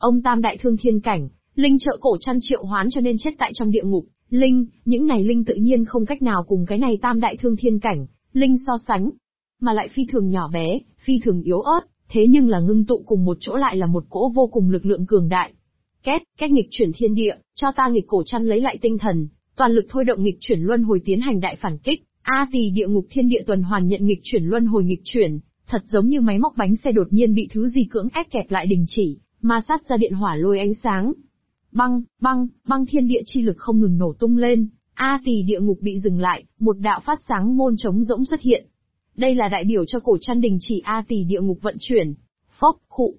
Ông tam đại thương thiên cảnh, linh trợ cổ trăn triệu hoán cho nên chết tại trong địa ngục. Linh, những này linh tự nhiên không cách nào cùng cái này tam đại thương thiên cảnh, linh so sánh. Mà lại phi thường nhỏ bé, phi thường yếu ớt, thế nhưng là ngưng tụ cùng một chỗ lại là một cỗ vô cùng lực lượng cường đại. Két nghịch chuyển thiên địa, cho ta nghịch cổ trăn lấy lại tinh thần, toàn lực thôi động nghịch chuyển luân hồi tiến hành đại phản kích. A Tỳ địa ngục thiên địa tuần hoàn nhận nghịch chuyển luân hồi nghịch chuyển, thật giống như máy móc bánh xe đột nhiên bị thứ gì cưỡng ép kẹp lại đình chỉ, ma sát ra điện hỏa lôi ánh sáng. Băng thiên địa chi lực không ngừng nổ tung lên, A Tỳ địa ngục bị dừng lại, một đạo phát sáng môn trống rỗng xuất hiện. Đây là đại biểu cho cổ trăn đình chỉ A Tỳ địa ngục vận chuyển. Phốc,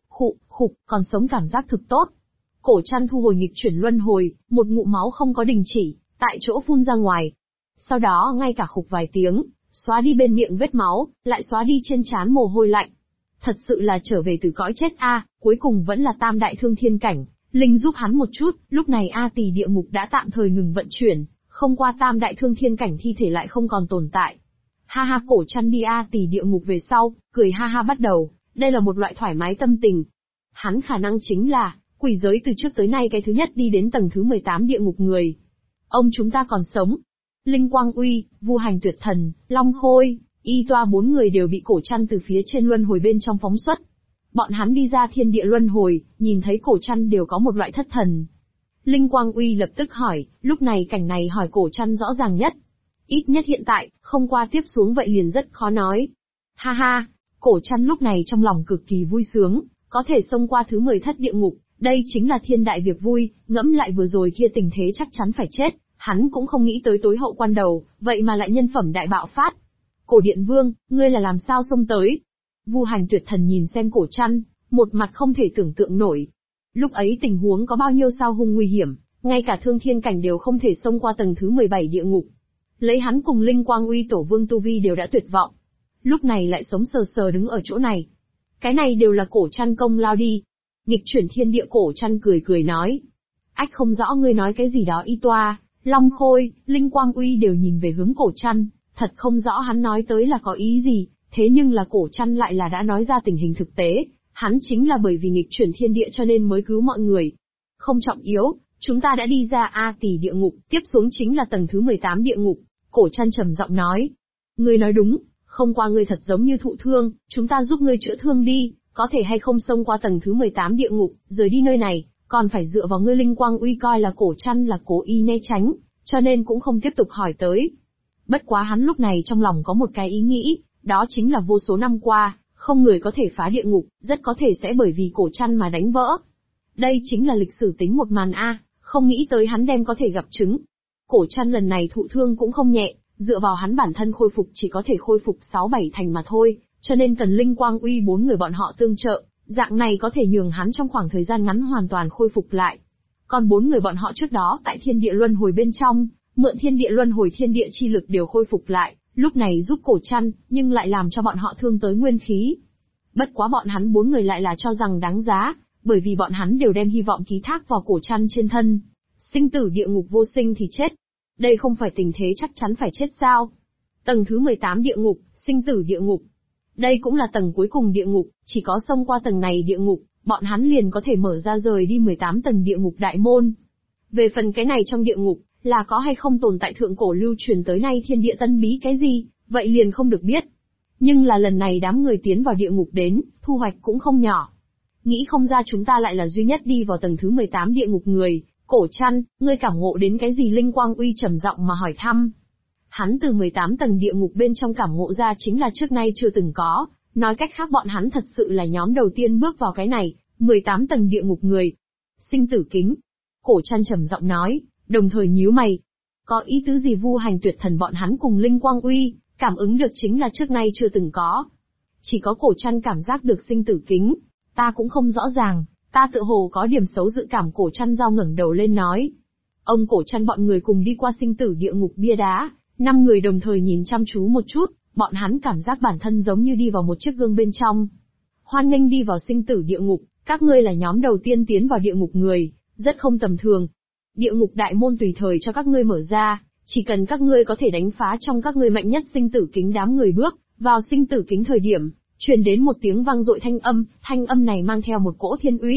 khụ, còn sống cảm giác thực tốt. Cổ trăn thu hồi nghịch chuyển luân hồi, một ngụm máu không có đình chỉ, tại chỗ phun ra ngoài. Sau đó ngay cả khục vài tiếng, xóa đi bên miệng vết máu, lại xóa đi trên trán mồ hôi lạnh. Thật sự là trở về từ cõi chết a, cuối cùng vẫn là tam đại thương thiên cảnh, linh giúp hắn một chút, lúc này A Tỳ địa ngục đã tạm thời ngừng vận chuyển, không qua tam đại thương thiên cảnh thi thể lại không còn tồn tại. Ha ha, cổ trăn đi A Tỳ địa ngục về sau, cười ha ha bắt đầu, đây là một loại thoải mái tâm tình. Hắn khả năng chính là quỷ giới từ trước tới nay cái thứ nhất đi đến tầng thứ 18 địa ngục người. Ông chúng ta còn sống. Linh Quang Uy, Vu Hành Tuyệt Thần, Long Khôi, Y Toa bốn người đều bị cổ trăn từ phía trên luân hồi bên trong phóng xuất. Bọn hắn đi ra thiên địa luân hồi, nhìn thấy cổ trăn đều có một loại thất thần. Linh Quang Uy lập tức hỏi, lúc này cảnh này hỏi cổ trăn rõ ràng nhất. Ít nhất hiện tại, không qua tiếp xuống vậy liền rất khó nói. Ha ha, cổ trăn lúc này trong lòng cực kỳ vui sướng, có thể xông qua thứ 10 thất địa ngục, đây chính là thiên đại việc vui, ngẫm lại vừa rồi kia tình thế chắc chắn phải chết. Hắn cũng không nghĩ tới tối hậu quan đầu, vậy mà lại nhân phẩm đại bạo phát. Cổ Điện Vương, ngươi là làm sao xông tới? Vu Hành Tuyệt Thần nhìn xem cổ trăn, một mặt không thể tưởng tượng nổi. Lúc ấy tình huống có bao nhiêu sao hung nguy hiểm, ngay cả thương thiên cảnh đều không thể xông qua tầng thứ 17 địa ngục. Lấy hắn cùng Linh Quang Uy Tổ Vương tu vi đều đã tuyệt vọng. Lúc này lại sống sờ sờ đứng ở chỗ này. Cái này đều là cổ trăn công lao đi. Nghịch chuyển thiên địa cổ trăn cười nói. Ách không rõ ngươi nói cái gì đó Y Toa. Long Khôi, Linh Quang Uy đều nhìn về hướng cổ trăn, thật không rõ hắn nói tới là có ý gì, thế nhưng là cổ trăn lại là đã nói ra tình hình thực tế, hắn chính là bởi vì nghịch chuyển thiên địa cho nên mới cứu mọi người. Không trọng yếu, chúng ta đã đi ra A Tỳ địa ngục, tiếp xuống chính là tầng thứ 18 địa ngục, cổ trăn trầm giọng nói. Ngươi nói đúng, không qua ngươi thật giống như thụ thương, chúng ta giúp ngươi chữa thương đi, có thể hay không xông qua tầng thứ 18 địa ngục, rời đi nơi này. Còn phải dựa vào ngươi. Linh Quang Uy coi là cổ trăn là cố ý né tránh, cho nên cũng không tiếp tục hỏi tới. Bất quá hắn lúc này trong lòng có một cái ý nghĩ, đó chính là vô số năm qua, không người có thể phá địa ngục, rất có thể sẽ bởi vì cổ trăn mà đánh vỡ. Đây chính là lịch sử tính một màn A, không nghĩ tới hắn đem có thể gặp chứng. Cổ trăn lần này thụ thương cũng không nhẹ, dựa vào hắn bản thân khôi phục chỉ có thể khôi phục 6-7 thành mà thôi, cho nên cần Linh Quang Uy bốn người bọn họ tương trợ. Dạng này có thể nhường hắn trong khoảng thời gian ngắn hoàn toàn khôi phục lại. Còn bốn người bọn họ trước đó tại thiên địa luân hồi bên trong, mượn thiên địa luân hồi thiên địa chi lực đều khôi phục lại, lúc này giúp cổ trăn, nhưng lại làm cho bọn họ thương tới nguyên khí. Bất quá bọn hắn bốn người lại là cho rằng đáng giá, bởi vì bọn hắn đều đem hy vọng ký thác vào cổ trăn trên thân. Sinh tử địa ngục vô sinh thì chết. Đây không phải tình thế chắc chắn phải chết sao? Tầng thứ 18 địa ngục, sinh tử địa ngục. Đây cũng là tầng cuối cùng địa ngục, chỉ có xông qua tầng này địa ngục, bọn hắn liền có thể mở ra rời đi 18 tầng địa ngục đại môn. Về phần cái này trong địa ngục, là có hay không tồn tại thượng cổ lưu truyền tới nay thiên địa tân bí cái gì, vậy liền không được biết. Nhưng là lần này đám người tiến vào địa ngục đến, thu hoạch cũng không nhỏ. Nghĩ không ra chúng ta lại là duy nhất đi vào tầng thứ 18 địa ngục người. Cổ trăn, ngươi cảm ngộ đến cái gì? Linh Quang Uy trầm giọng mà hỏi thăm. Hắn từ 18 tầng địa ngục bên trong cảm ngộ ra chính là trước nay chưa từng có, nói cách khác bọn hắn thật sự là nhóm đầu tiên bước vào cái này, 18 tầng địa ngục người. Sinh tử kính. Cổ trăn trầm giọng nói, đồng thời nhíu mày. Có ý tứ gì? Vu Hành Tuyệt Thần bọn hắn cùng Linh Quang Uy, cảm ứng được chính là trước nay chưa từng có. Chỉ có cổ trăn cảm giác được sinh tử kính, ta cũng không rõ ràng, ta tự hồ có điểm xấu dự cảm. Cổ trăn giao ngẩng đầu lên nói. Ông cổ trăn bọn người cùng đi qua sinh tử địa ngục bia đá. 5 người đồng thời nhìn chăm chú một chút, bọn hắn cảm giác bản thân giống như đi vào một chiếc gương bên trong. Hoan nghênh đi vào sinh tử địa ngục, các ngươi là nhóm đầu tiên tiến vào địa ngục người, rất không tầm thường. Địa ngục đại môn tùy thời cho các ngươi mở ra, chỉ cần các ngươi có thể đánh phá trong các ngươi mạnh nhất sinh tử kính. Đám người bước vào sinh tử kính thời điểm, truyền đến một tiếng vang dội thanh âm này mang theo một cỗ thiên uy,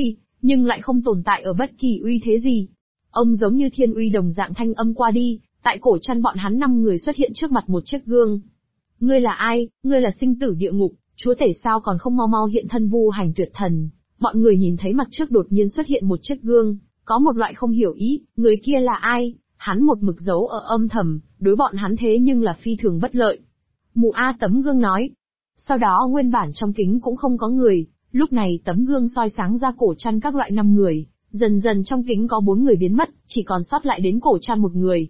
nhưng lại không tồn tại ở bất kỳ uy thế gì. Ông giống như thiên uy đồng dạng thanh âm qua đi, tại cổ chăn bọn hắn 5 người xuất hiện trước mặt một chiếc gương. Ngươi là ai, ngươi là sinh tử địa ngục, chúa tể sao còn không mau mau hiện thân vu hành tuyệt thần. Bọn người nhìn thấy mặt trước đột nhiên xuất hiện một chiếc gương, có một loại không hiểu ý, người kia là ai, hắn một mực giấu ở âm thầm, đối bọn hắn thế nhưng là phi thường bất lợi. Mù A tấm gương nói. Sau đó nguyên bản trong kính cũng không có người, lúc này tấm gương soi sáng ra cổ chăn các loại 5 người, dần dần trong kính có 4 người biến mất, chỉ còn sót lại đến cổ chăn một người.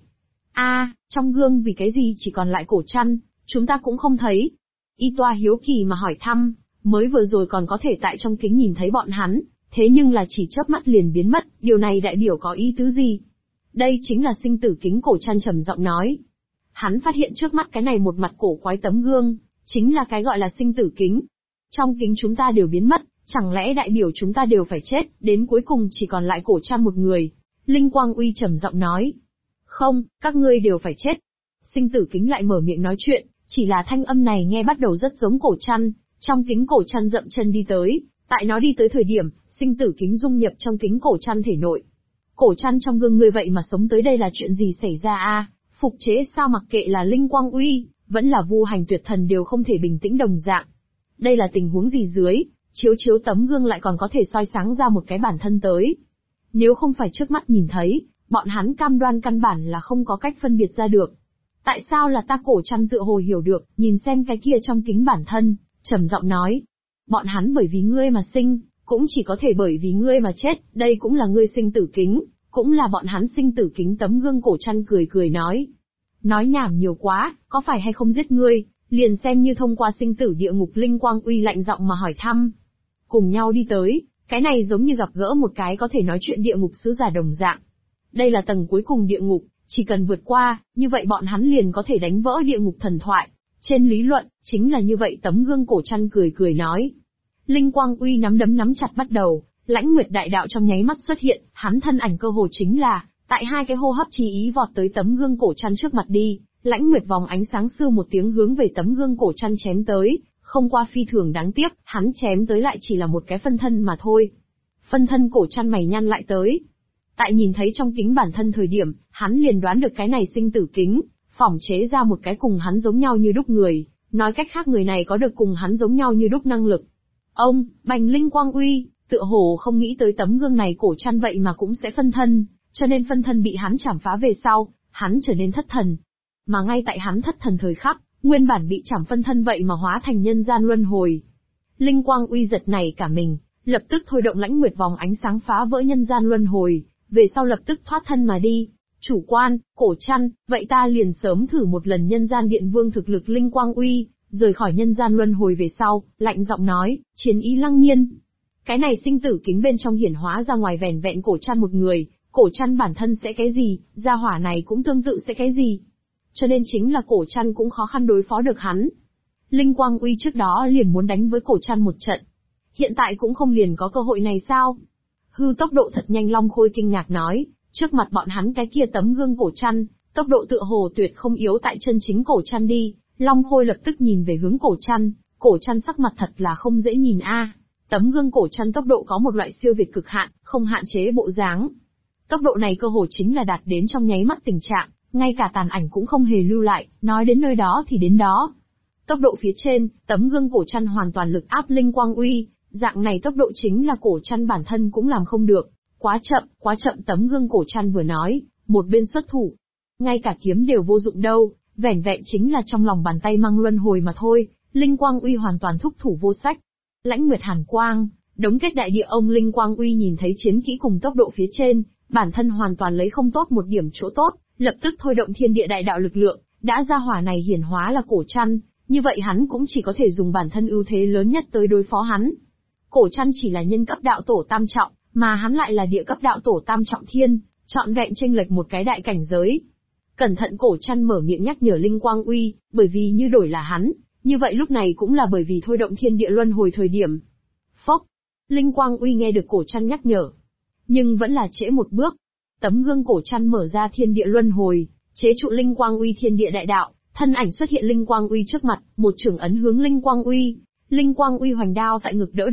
Trong gương vì cái gì chỉ còn lại cổ chăn, chúng ta cũng không thấy. Y Toa hiếu kỳ mà hỏi thăm, mới vừa rồi còn có thể tại trong kính nhìn thấy bọn hắn, thế nhưng là chỉ chớp mắt liền biến mất, điều này đại biểu có ý tứ gì? Đây chính là sinh tử kính, cổ chăn trầm giọng nói. Hắn phát hiện trước mắt cái này một mặt cổ quái tấm gương, chính là cái gọi là sinh tử kính. Trong kính chúng ta đều biến mất, chẳng lẽ đại biểu chúng ta đều phải chết, đến cuối cùng chỉ còn lại cổ chăn một người? Linh Quang Uy trầm giọng nói. Không, các ngươi đều phải chết. Sinh tử kính lại mở miệng nói chuyện, chỉ là thanh âm này nghe bắt đầu rất giống cổ chăn, trong kính cổ chăn dậm chân đi tới, tại nó đi tới thời điểm, sinh tử kính dung nhập trong kính cổ chăn thể nội. Cổ chăn trong gương ngươi vậy mà sống tới đây là chuyện gì xảy ra a? Phục chế sao mặc kệ là Linh Quang Uy, vẫn là vu hành tuyệt thần đều không thể bình tĩnh đồng dạng. Đây là tình huống gì dưới, chiếu tấm gương lại còn có thể soi sáng ra một cái bản thân tới. Nếu không phải trước mắt nhìn thấy, bọn hắn cam đoan căn bản là không có cách phân biệt ra được. Tại sao là ta? Cổ chăn tựa hồ hiểu được, nhìn xem cái kia trong kính bản thân, trầm giọng nói. Bọn hắn bởi vì ngươi mà sinh, cũng chỉ có thể bởi vì ngươi mà chết, đây cũng là ngươi sinh tử kính, cũng là bọn hắn sinh tử kính. Tấm gương cổ chăn cười cười nói. Nói nhảm nhiều quá, có phải hay không giết ngươi, liền xem như thông qua sinh tử địa ngục. Linh Quang Uy lạnh giọng mà hỏi thăm. Cùng nhau đi tới, cái này giống như gặp gỡ một cái có thể nói chuyện địa ngục sứ giả đồng dạng. Đây là tầng cuối cùng địa ngục, chỉ cần vượt qua, như vậy bọn hắn liền có thể đánh vỡ địa ngục thần thoại. Trên lý luận, chính là như vậy. Tấm gương cổ chăn cười cười nói. Linh Quang Uy nắm đấm nắm chặt bắt đầu, Lãnh Nguyệt đại đạo trong nháy mắt xuất hiện, hắn thân ảnh cơ hồ chính là, tại 2 cái hô hấp chí ý vọt tới tấm gương cổ chăn trước mặt đi, Lãnh Nguyệt vòng ánh sáng sưu một tiếng hướng về tấm gương cổ chăn chém tới, không qua phi thường đáng tiếc, hắn chém tới lại chỉ là một cái phân thân mà thôi. Phân thân cổ chăn mày nhăn lại tới. Tại nhìn thấy trong kính bản thân thời điểm, hắn liền đoán được cái này sinh tử kính, phỏng chế ra một cái cùng hắn giống nhau như đúc người, nói cách khác người này có được cùng hắn giống nhau như đúc năng lực. Ông, bành! Linh Quang Uy, tựa hồ không nghĩ tới tấm gương này cổ chăn vậy mà cũng sẽ phân thân, cho nên phân thân bị hắn chảm phá về sau, hắn trở nên thất thần. Mà ngay tại hắn thất thần thời khắc, nguyên bản bị chảm phân thân vậy mà hóa thành nhân gian luân hồi. Linh Quang Uy giật nảy cả mình, lập tức thôi động Lãnh Nguyệt vòng ánh sáng phá vỡ nhân gian luân hồi, về sau lập tức thoát thân mà đi. Chủ quan, cổ chăn, vậy ta liền sớm thử một lần nhân gian điện vương thực lực. Linh Quang Uy rời khỏi nhân gian luân hồi về sau, lạnh giọng nói, chiến ý lăng nhiên. Cái này sinh tử kính bên trong hiển hóa ra ngoài vẻn vẹn cổ chăn một người, cổ chăn bản thân sẽ cái gì, gia hỏa này cũng tương tự sẽ cái gì. Cho nên chính là cổ chăn cũng khó khăn đối phó được hắn. Linh Quang Uy trước đó liền muốn đánh với cổ chăn một trận. Hiện tại cũng không liền có cơ hội này sao? Hư tốc độ thật nhanh. Long Khôi kinh ngạc nói, trước mặt bọn hắn cái kia tấm gương cổ chăn, tốc độ tựa hồ tuyệt không yếu tại chân chính cổ chăn đi. Long Khôi lập tức nhìn về hướng cổ chăn sắc mặt thật là không dễ nhìn a. Tấm gương cổ chăn tốc độ có một loại siêu việt cực hạn, không hạn chế bộ dáng. Tốc độ này cơ hồ chính là đạt đến trong nháy mắt tình trạng, ngay cả tàn ảnh cũng không hề lưu lại, nói đến nơi đó thì đến đó. Tốc độ phía trên, tấm gương cổ chăn hoàn toàn lực áp Linh Quang Uy, dạng này tốc độ chính là cổ chăn bản thân cũng làm không được. Quá chậm. Tấm gương cổ chăn vừa nói, một bên xuất thủ. Ngay cả kiếm đều vô dụng đâu, vẻn vẹn chính là trong lòng bàn tay mang luân hồi mà thôi. Linh Quang Uy hoàn toàn thúc thủ vô sách. Lãnh Nguyệt hàn quang, đống kết đại địa. Ông Linh Quang Uy nhìn thấy chiến kỹ cùng tốc độ phía trên, bản thân hoàn toàn lấy không tốt một điểm chỗ tốt, lập tức thôi động thiên địa đại đạo lực lượng, đã ra hỏa này hiển hóa là cổ chăn, như vậy hắn cũng chỉ có thể dùng bản thân ưu thế lớn nhất tới đối phó hắn. Cổ chăn chỉ là nhân cấp đạo tổ tam trọng, mà hắn lại là địa cấp đạo tổ tam trọng thiên, trọn vẹn chênh lệch một cái đại cảnh giới. Cẩn thận! Cổ chăn mở miệng nhắc nhở Linh Quang Uy, bởi vì như đổi là hắn, như vậy lúc này cũng là bởi vì thôi động thiên địa luân hồi thời điểm. Phốc! Linh Quang Uy nghe được cổ chăn nhắc nhở, nhưng vẫn là trễ một bước. Tấm gương cổ chăn mở ra thiên địa luân hồi, chế trụ Linh Quang Uy thiên địa đại đạo, thân ảnh xuất hiện Linh Quang Uy trước mặt, một chưởng ấn hướng Linh Quang Uy. Linh Quang Uy hoành đao tại ngực đỡ được,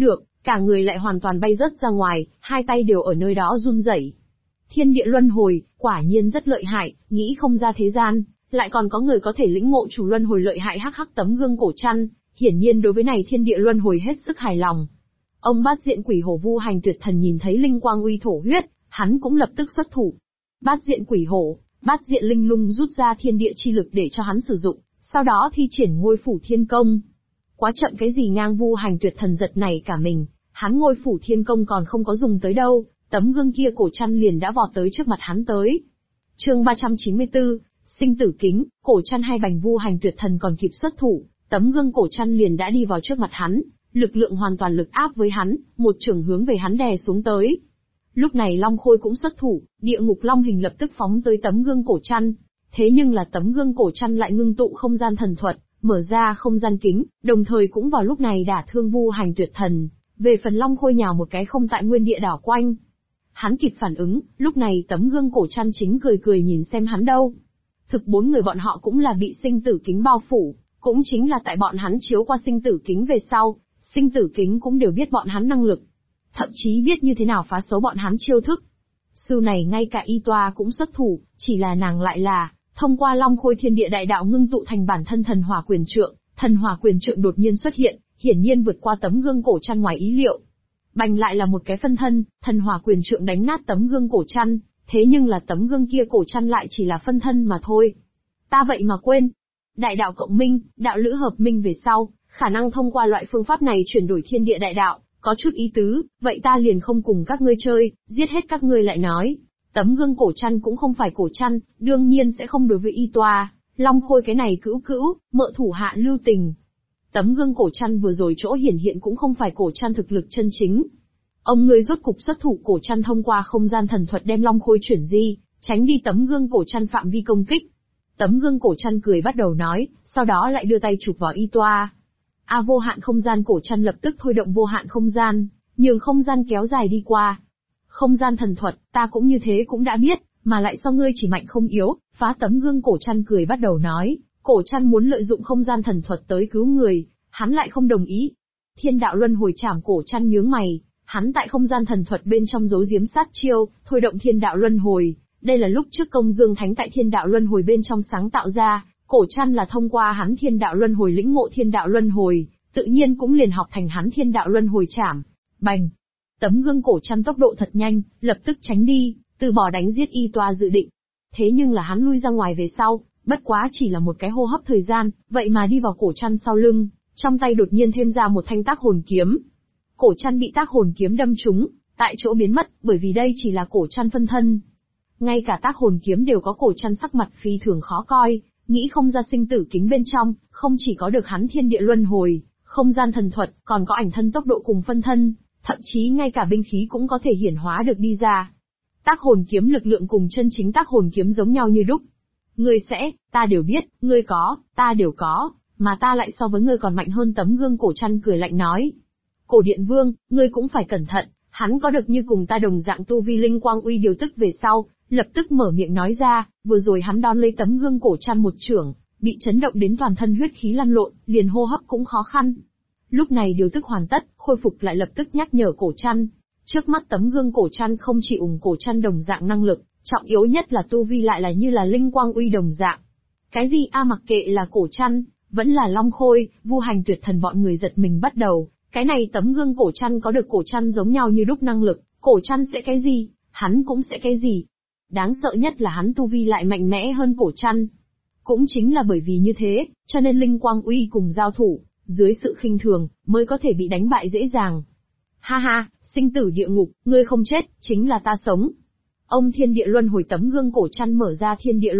cả người lại hoàn toàn bay rớt ra ngoài, hai tay đều ở nơi đó run rẩy. Thiên địa luân hồi, quả nhiên rất lợi hại, nghĩ không ra thế gian, lại còn có người có thể lĩnh ngộ chủ luân hồi lợi hại. Hắc hắc, tấm gương cổ chăn, hiển nhiên đối với này thiên địa luân hồi hết sức hài lòng. Ông Bát Diện Quỷ Hổ Vu Hành Tuyệt Thần nhìn thấy linh quang uy thổ huyết, hắn cũng lập tức xuất thủ. Bát Diện Quỷ Hổ, Bát Diện Linh Lung rút ra thiên địa chi lực để cho hắn sử dụng, sau đó thi triển Ngôi Phủ Thiên Công. Quá chậm cái gì ngang, Vu Hành Tuyệt Thần giật nảy cả mình, hắn Ngôi Phủ Thiên Công còn không có dùng tới đâu, tấm gương kia cổ chăn liền đã vọt tới trước mặt hắn tới. Chương 394, Sinh Tử Kính, cổ chăn hai bành. Vu Hành Tuyệt Thần còn kịp xuất thủ, tấm gương cổ chăn liền đã đi vào trước mặt hắn, lực lượng hoàn toàn lực áp với hắn, một chưởng hướng về hắn đè xuống tới. Lúc này Long Khôi cũng xuất thủ, địa ngục long hình lập tức phóng tới tấm gương cổ chăn. Thế nhưng là tấm gương cổ chăn lại ngưng tụ không gian thần thuật, mở ra không gian kính, đồng thời cũng vào lúc này đả thương Vu Hành Tuyệt Thần. Về phần Long Khôi nhào một cái không tại nguyên địa đảo quanh. Hắn kịp phản ứng, lúc này tấm gương cổ chăn chính cười cười nhìn xem hắn đâu. Thực bốn người bọn họ cũng là bị sinh tử kính bao phủ, cũng chính là tại bọn hắn chiếu qua sinh tử kính về sau, sinh tử kính cũng đều biết bọn hắn năng lực. Thậm chí biết như thế nào phá xấu bọn hắn chiêu thức. Sư này ngay cả Y Toa cũng xuất thủ, chỉ là nàng lại là, thông qua Long Khôi thiên địa đại đạo ngưng tụ thành bản thân thần hỏa quyền trượng, thần hỏa quyền trượng đột nhiên xuất hiện, hiển nhiên vượt qua tấm gương cổ chăn ngoài ý liệu. Bành lại là một cái phân thân, thần hỏa quyền trượng đánh nát tấm gương cổ chăn, thế nhưng là tấm gương kia cổ chăn lại chỉ là phân thân mà thôi. Ta vậy mà quên. Đại đạo cộng minh, đạo lữ hợp minh về sau, khả năng thông qua loại phương pháp này chuyển đổi thiên địa đại đạo, có chút ý tứ, vậy ta liền không cùng các ngươi chơi, giết hết các ngươi lại nói. Tấm gương cổ chăn cũng không phải cổ chăn, đương nhiên sẽ không đối với Y Toa, Long Khôi cái này cữu cữu, mợ thủ hạ lưu tình. Tấm gương cổ chăn vừa rồi chỗ hiển hiện cũng không phải cổ chăn thực lực chân chính. Ông ngươi rốt cục xuất thủ, cổ chăn thông qua không gian thần thuật đem Long Khôi chuyển di, tránh đi tấm gương cổ chăn phạm vi công kích. Tấm gương cổ chăn cười bắt đầu nói, sau đó lại đưa tay chụp vào Y Toa. Vô hạn không gian, cổ chăn lập tức thôi động vô hạn không gian, nhường không gian kéo dài đi qua. Không gian thần thuật, ta cũng như thế cũng đã biết, mà lại sao ngươi chỉ mạnh không yếu, phá. Tấm gương cổ chăn cười bắt đầu nói, cổ chăn muốn lợi dụng không gian thần thuật tới cứu người, hắn lại không đồng ý. Thiên đạo luân hồi chảm, cổ chăn nhướng mày, hắn tại không gian thần thuật bên trong giấu giếm sát chiêu, thôi động thiên đạo luân hồi, đây là lúc trước Công Dương Thánh tại thiên đạo luân hồi bên trong sáng tạo ra, cổ chăn là thông qua hắn thiên đạo luân hồi lĩnh ngộ thiên đạo luân hồi, tự nhiên cũng liền học thành hắn thiên đạo luân hồi chảm. Bành! Tấm gương cổ chăn tốc độ thật nhanh, lập tức tránh đi, từ bỏ đánh giết Y Toa dự định. Thế nhưng là hắn lui ra ngoài về sau, bất quá chỉ là một cái hô hấp thời gian, vậy mà đi vào cổ chăn sau lưng, trong tay đột nhiên thêm ra một thanh tác hồn kiếm. Cổ chăn bị tác hồn kiếm đâm trúng, tại chỗ biến mất, bởi vì đây chỉ là cổ chăn phân thân. Ngay cả tác hồn kiếm đều có cổ chăn sắc mặt phi thường khó coi, nghĩ không ra sinh tử kính bên trong, không chỉ có được hắn thiên địa luân hồi, không gian thần thuật, còn có ảnh thân tốc độ cùng phân thân, thậm chí ngay cả binh khí cũng có thể hiển hóa được đi ra. Tác hồn kiếm lực lượng cùng chân chính tác hồn kiếm giống nhau như đúc. Ngươi sẽ, ta đều biết, ngươi có, ta đều có, mà ta lại so với ngươi còn mạnh hơn. Tấm gương cổ chăn cười lạnh nói. Cổ Điện Vương, ngươi cũng phải cẩn thận, hắn có được như cùng ta đồng dạng tu vi. Linh quang uy điều tức về sau, lập tức mở miệng nói ra, vừa rồi hắn đón lấy tấm gương cổ chăn một chưởng, bị chấn động đến toàn thân huyết khí lăn lộn, liền hô hấp cũng khó khăn. Lúc này điều tức hoàn tất, khôi phục lại lập tức nhắc nhở cổ chăn. Trước mắt tấm gương cổ chăn không chỉ cổ chăn đồng dạng năng lực, trọng yếu nhất là tu vi lại là như là linh quang uy đồng dạng. Cái gì mặc kệ là cổ chăn, vẫn là Long Khôi, Vu Hành Tuyệt Thần bọn người giật mình bắt đầu, cái này tấm gương cổ chăn có được cổ chăn giống nhau như đúc năng lực, cổ chăn sẽ cái gì, hắn cũng sẽ cái gì. Đáng sợ nhất là hắn tu vi lại mạnh mẽ hơn cổ chăn. Cũng chính là bởi vì như thế, cho nên linh quang uy cùng giao thủ, dưới sự khinh thường, mới có thể bị đánh bại dễ dàng. Ha ha, sinh tử địa ngục, ngươi không chết, chính là ta sống. Ông thiên địa luân hồi, tấm gương cổ chăn mở ra thiên địa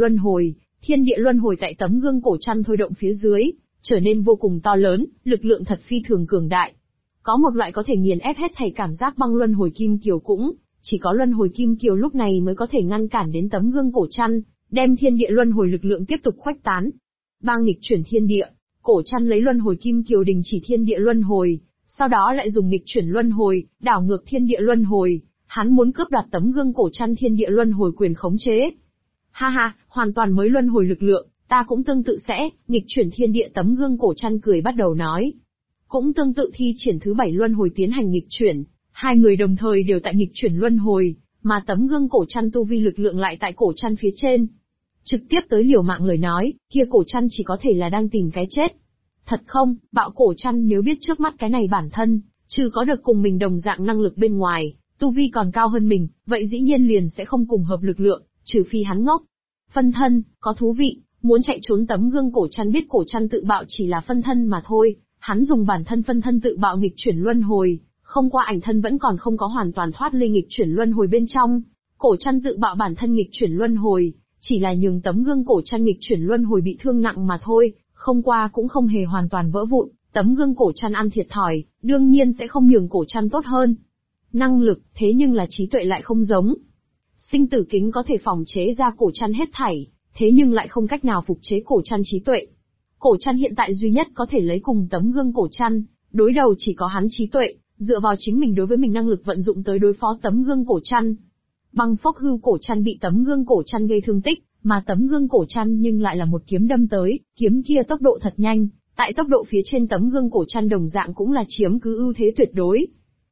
luân hồi tại tấm gương cổ chăn thôi động phía dưới, trở nên vô cùng to lớn, lực lượng thật phi thường cường đại. Có một loại có thể nghiền ép hết thảy cảm giác băng luân hồi kim kiều, cũng chỉ có luân hồi kim kiều lúc này mới có thể ngăn cản đến tấm gương cổ chăn, đem thiên địa luân hồi lực lượng tiếp tục khuếch tán. Bang nghịch chuyển thiên địa, cổ chăn lấy luân hồi kim kiều đình chỉ thiên địa luân hồi, sau đó lại dùng nghịch chuyển luân hồi, đảo ngược thiên địa luân hồi, hắn muốn cướp đoạt tấm gương cổ chăn thiên địa luân hồi quyền khống chế. Ha ha, hoàn toàn mới luân hồi lực lượng, ta cũng tương tự sẽ nghịch chuyển thiên địa. Tấm gương cổ chăn cười bắt đầu nói. cũng tương tự thi triển thứ 7 luân hồi tiến hành nghịch chuyển. Hai người đồng thời đều tại nghịch chuyển luân hồi, mà tấm gương cổ chăn tu vi lực lượng lại tại cổ chăn phía trên. Trực tiếp tới liều mạng lời nói, kia cổ chăn chỉ có thể là đang tìm cái chết. Thật không, bạo cổ chăn nếu biết trước mắt cái này bản thân, trừ có được cùng mình đồng dạng năng lực bên ngoài, tu vi còn cao hơn mình, vậy dĩ nhiên liền sẽ không cùng hợp lực lượng, trừ phi hắn ngốc. Phân thân, có thú vị, muốn chạy trốn tấm gương cổ chăn biết cổ chăn tự bạo chỉ là phân thân mà thôi, hắn dùng bản thân phân thân tự bạo nghịch chuyển luân hồi, không qua ảnh thân vẫn còn không có hoàn toàn thoát ly nghịch chuyển luân hồi bên trong. Cổ chăn tự bạo bản thân nghịch chuyển luân hồi, chỉ là nhường tấm gương cổ chăn nghịch chuyển luân hồi bị thương nặng mà thôi, không qua cũng không hề hoàn toàn vỡ vụn, tấm gương cổ chăn ăn thiệt thòi, đương nhiên sẽ không nhường cổ chăn tốt hơn. Năng lực, thế nhưng là trí tuệ lại không giống. Sinh tử kính có thể phòng chế ra cổ chăn hết thảy, thế nhưng lại không cách nào phục chế cổ chăn trí tuệ. Cổ chăn hiện tại duy nhất có thể lấy cùng tấm gương cổ chăn, đối đầu chỉ có hắn trí tuệ, dựa vào chính mình đối với mình năng lực vận dụng tới đối phó tấm gương cổ chăn. Băng phốc hưu cổ chăn bị tấm gương cổ chăn gây thương tích, mà tấm gương cổ chăn nhưng lại là một kiếm đâm tới, kiếm kia tốc độ thật nhanh, tại tốc độ phía trên tấm gương cổ chăn đồng dạng cũng là chiếm cứ ưu thế tuyệt đối.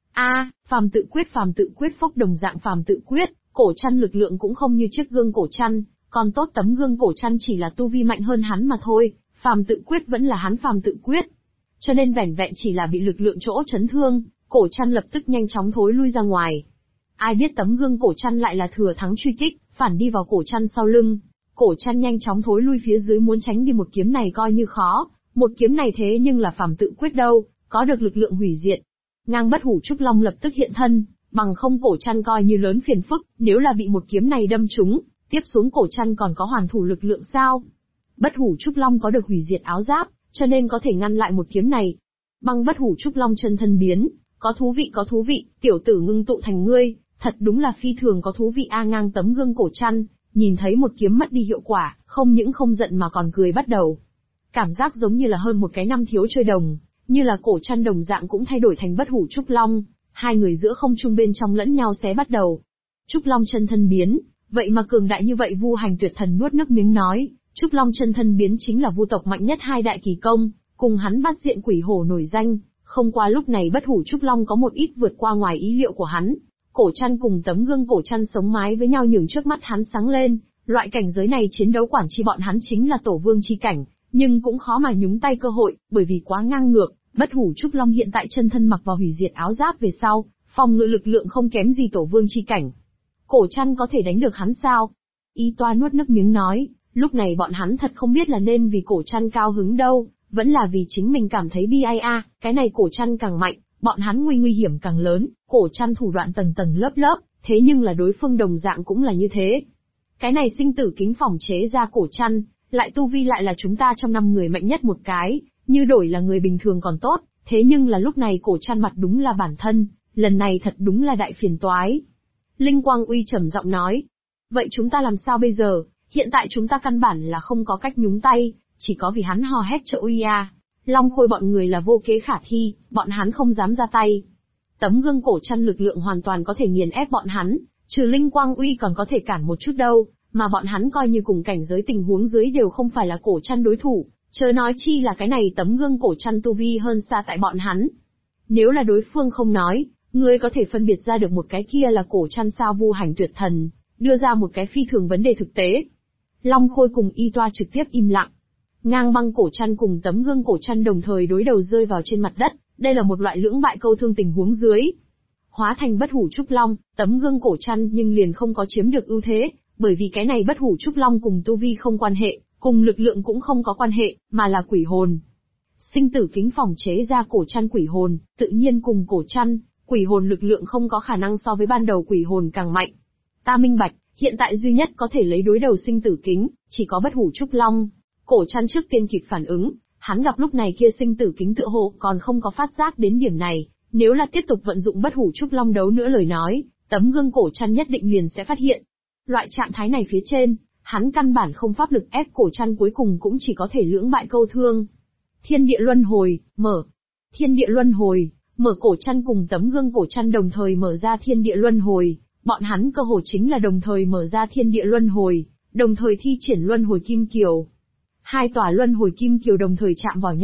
Phàm tự quyết phốc đồng dạng phàm tự quyết, cổ chăn lực lượng cũng không như chiếc gương cổ chăn, còn tốt tấm gương cổ chăn chỉ là tu vi mạnh hơn hắn mà thôi, phàm tự quyết vẫn là hắn phàm tự quyết. Cho nên vẻn vẹn chỉ là bị lực lượng chỗ chấn thương, cổ chăn lập tức nhanh chóng thối lui ra ngoài. Ai biết tấm gương cổ chăn lại là thừa thắng truy kích, phản đi vào cổ chăn sau lưng. Cổ chăn nhanh chóng thối lui phía dưới muốn tránh đi một kiếm này coi như khó, một kiếm này thế nhưng là phàm tự quyết đâu, có được lực lượng hủy diệt. Ngang bất hủ trúc long lập tức hiện thân, bằng không cổ chăn coi như lớn phiền phức, nếu là bị một kiếm này đâm trúng, tiếp xuống cổ chăn còn có hoàn thủ lực lượng sao? Bất hủ trúc long có được hủy diệt áo giáp, cho nên có thể ngăn lại một kiếm này. Băng bất hủ trúc long chân thân biến, có thú vị, tiểu tử ngưng tụ thành ngươi, thật đúng là phi thường có thú vị ngang tấm gương cổ chăn, nhìn thấy một kiếm mất đi hiệu quả, không những không giận mà còn cười bắt đầu. Cảm giác giống như là hơn một cái năm thiếu chơi đồng, như là cổ chăn đồng dạng cũng thay đổi thành bất hủ trúc long, hai người giữa không trung bên trong lẫn nhau xé bắt đầu. Trúc long chân thân biến, vậy mà cường đại như vậy Vu Hành Tuyệt Thần nuốt nước miếng nói, Trúc long chân thân biến chính là vu tộc mạnh nhất hai đại kỳ công, cùng hắn bắt diện quỷ hổ nổi danh, không qua lúc này bất hủ trúc long có một ít vượt qua ngoài ý liệu của hắn. Cổ chăn cùng tấm gương cổ chăn sống mái với nhau nhường trước mắt hắn sáng lên, loại cảnh giới này chiến đấu quản chi bọn hắn chính là tổ vương chi cảnh, nhưng cũng khó mà nhúng tay cơ hội, bởi vì quá ngang ngược, bất hủ trúc long hiện tại chân thân mặc vào hủy diệt áo giáp về sau, phòng ngự lực lượng không kém gì tổ vương chi cảnh. Cổ chăn có thể đánh được hắn sao? Y Toa nuốt nước miếng nói, lúc này bọn hắn thật không biết là nên vì cổ chăn cao hứng đâu, vẫn là vì chính mình cảm thấy bi ai cái này cổ chăn càng mạnh, bọn hắn nguy hiểm càng lớn, cổ chăn thủ đoạn tầng tầng lớp lớp, thế nhưng là đối phương đồng dạng cũng là như thế. Cái này sinh tử kính phòng chế ra cổ chăn, lại tu vi lại là chúng ta trong 5 người mạnh nhất một cái, như đổi là người bình thường còn tốt, thế nhưng là lúc này cổ chăn mặt đúng là bản thân, lần này thật đúng là đại phiền toái. Linh Quang Uy trầm giọng nói, vậy chúng ta làm sao bây giờ, hiện tại chúng ta căn bản là không có cách nhúng tay, chỉ có vì hắn hò hét trợ uy Long Khôi bọn người là vô kế khả thi, bọn hắn không dám ra tay. Tấm gương cổ chăn lực lượng hoàn toàn có thể nghiền ép bọn hắn, trừ Linh Quang Uy còn có thể cản một chút đâu, mà bọn hắn coi như cùng cảnh giới tình huống dưới đều không phải là cổ chăn đối thủ, chớ nói chi là cái này tấm gương cổ chăn tu vi hơn xa tại bọn hắn. Nếu là đối phương không nói, ngươi có thể phân biệt ra được một cái kia là cổ chăn sao? Vu Hành Tuyệt Thần đưa ra một cái phi thường vấn đề thực tế. Long Khôi cùng Y Toa trực tiếp im lặng. Ngang băng cổ chăn cùng tấm gương cổ chăn đồng thời đối đầu rơi vào trên mặt đất, đây là một loại lưỡng bại câu thương tình huống dưới. Hóa thành bất hủ trúc long, tấm gương cổ chăn nhưng liền không có chiếm được ưu thế, bởi vì cái này bất hủ trúc long cùng tu vi không quan hệ, cùng lực lượng cũng không có quan hệ, mà là quỷ hồn. Sinh tử kính phòng chế ra cổ chăn quỷ hồn, tự nhiên cùng cổ chăn, quỷ hồn lực lượng không có khả năng so với ban đầu quỷ hồn càng mạnh. Ta minh bạch, hiện tại duy nhất có thể lấy đối đầu sinh tử kính, chỉ có bất hủ trúc long. Cổ chăn trước tiên kịp phản ứng, hắn gặp lúc này kia sinh tử kính tựa hồ còn không có phát giác đến điểm này, nếu là tiếp tục vận dụng bất hủ trúc long đấu nữa lời nói, tấm gương cổ chăn nhất định liền sẽ phát hiện. Loại trạng thái này phía trên, hắn căn bản không pháp lực ép cổ chăn, cuối cùng cũng chỉ có thể lưỡng bại câu thương. Thiên địa luân hồi, mở. Thiên địa luân hồi, mở cổ chăn cùng tấm gương cổ chăn đồng thời mở ra thiên địa luân hồi, bọn hắn cơ hồ chính là đồng thời mở ra thiên địa luân hồi, đồng thời thi triển luân hồi kim kiều. Hai tòa luân hồi kim kiều đồng thời chạm vào nhau,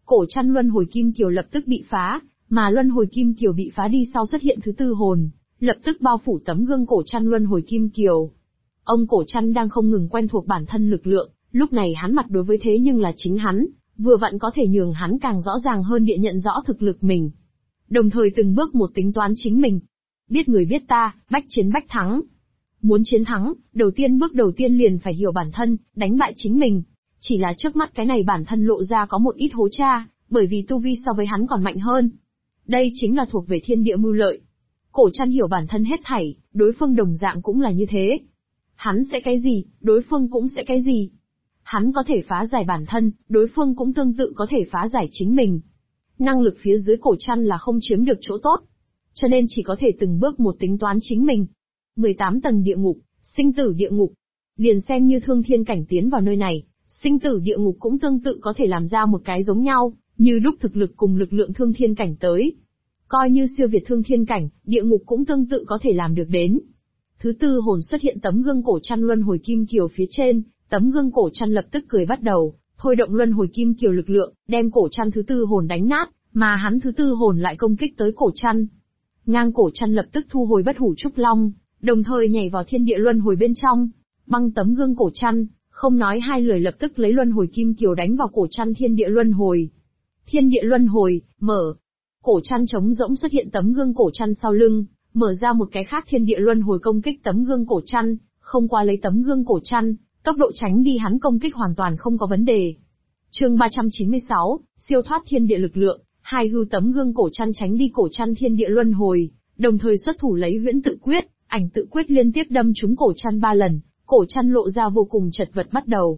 Cổ chăn luân hồi kim kiều lập tức bị phá, mà luân hồi kim kiều bị phá đi sau xuất hiện thứ tư hồn, lập tức bao phủ tấm gương cổ chăn luân hồi kim kiều. Ông cổ chăn đang không ngừng quen thuộc bản thân lực lượng, lúc này hắn mặt đối với thế nhưng là chính hắn, vừa vặn có thể nhường hắn càng rõ ràng hơn địa nhận rõ thực lực mình. Đồng thời từng bước một tính toán chính mình. Biết người biết ta, bách chiến bách thắng. Muốn chiến thắng, bước đầu tiên liền phải hiểu bản thân, đánh bại chính mình. Chỉ là trước mắt cái này bản thân lộ ra có một ít hố tra, bởi vì tu vi so với hắn còn mạnh hơn. Đây chính là thuộc về thiên địa mưu lợi. Cổ chăn hiểu bản thân hết thảy, đối phương đồng dạng cũng là như thế. Hắn sẽ cái gì, đối phương cũng sẽ cái gì. Hắn có thể phá giải bản thân, đối phương cũng tương tự có thể phá giải chính mình. Năng lực phía dưới cổ chăn là không chiếm được chỗ tốt. Cho nên chỉ có thể từng bước một tính toán chính mình. 18 tầng địa ngục, sinh tử địa ngục. Liền xem như thương thiên cảnh tiến vào nơi này, sinh tử địa ngục cũng tương tự có thể làm ra một cái giống nhau, như đúc thực lực cùng lực lượng thương thiên cảnh tới. Coi như siêu việt thương thiên cảnh, địa ngục cũng tương tự có thể làm được đến. Thứ tư hồn xuất hiện tấm gương cổ chăn luân hồi kim kiều phía trên, tấm gương cổ chăn lập tức cười bắt đầu, thôi động luân hồi kim kiều lực lượng, đem cổ chăn thứ tư hồn đánh nát, mà hắn thứ tư hồn lại công kích tới cổ chăn. Ngang cổ chăn lập tức thu hồi bất hủ trúc long, đồng thời nhảy vào thiên địa luân hồi bên trong, băng tấm gương cổ chăn, không nói hai lời lập tức lấy luân hồi kim kiều đánh vào cổ chăn thiên địa luân hồi. Thiên địa luân hồi, mở. Cổ chăn trống rỗng xuất hiện tấm gương cổ chăn sau lưng, mở ra một cái khác thiên địa luân hồi công kích tấm gương cổ chăn, không qua lấy tấm gương cổ chăn, tốc độ tránh đi hắn công kích hoàn toàn không có vấn đề. Chương 396, siêu thoát thiên địa lực lượng, hai hư tấm gương cổ chăn tránh đi cổ chăn thiên địa luân hồi, đồng thời xuất thủ lấy huyễn tự quyết, ảnh tự quyết liên tiếp đâm trúng cổ chăn 3 lần, cổ chăn lộ ra vô cùng chật vật bắt đầu.